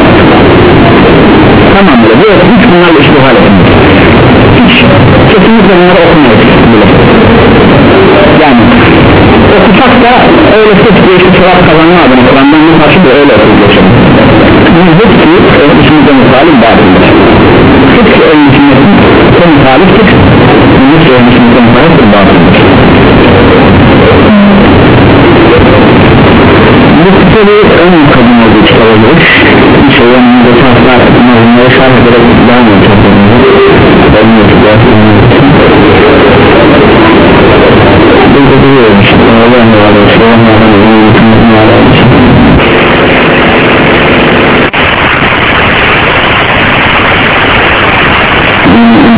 Tamamıyla bu hiç bunlarla iştihal etmiyor. Hiç kesinlikle bunları okumayız bile. Yani okusak da öyle seçtiği işte sevap kazanma adına Kur'an'dan bir karşı da öyle okuyup biz hepsi içimizde muhalif dağılır. Hepsi öyle içimizde muhaliftir. Hepsi öyle içimizde muhaliftir dağılır. Bu kitabı ön kadın olduğu kitap olur. Bir şey yanında taslar bunları şarj ederek devam edecek. Burada duruyorum işte. Allah'ın da var.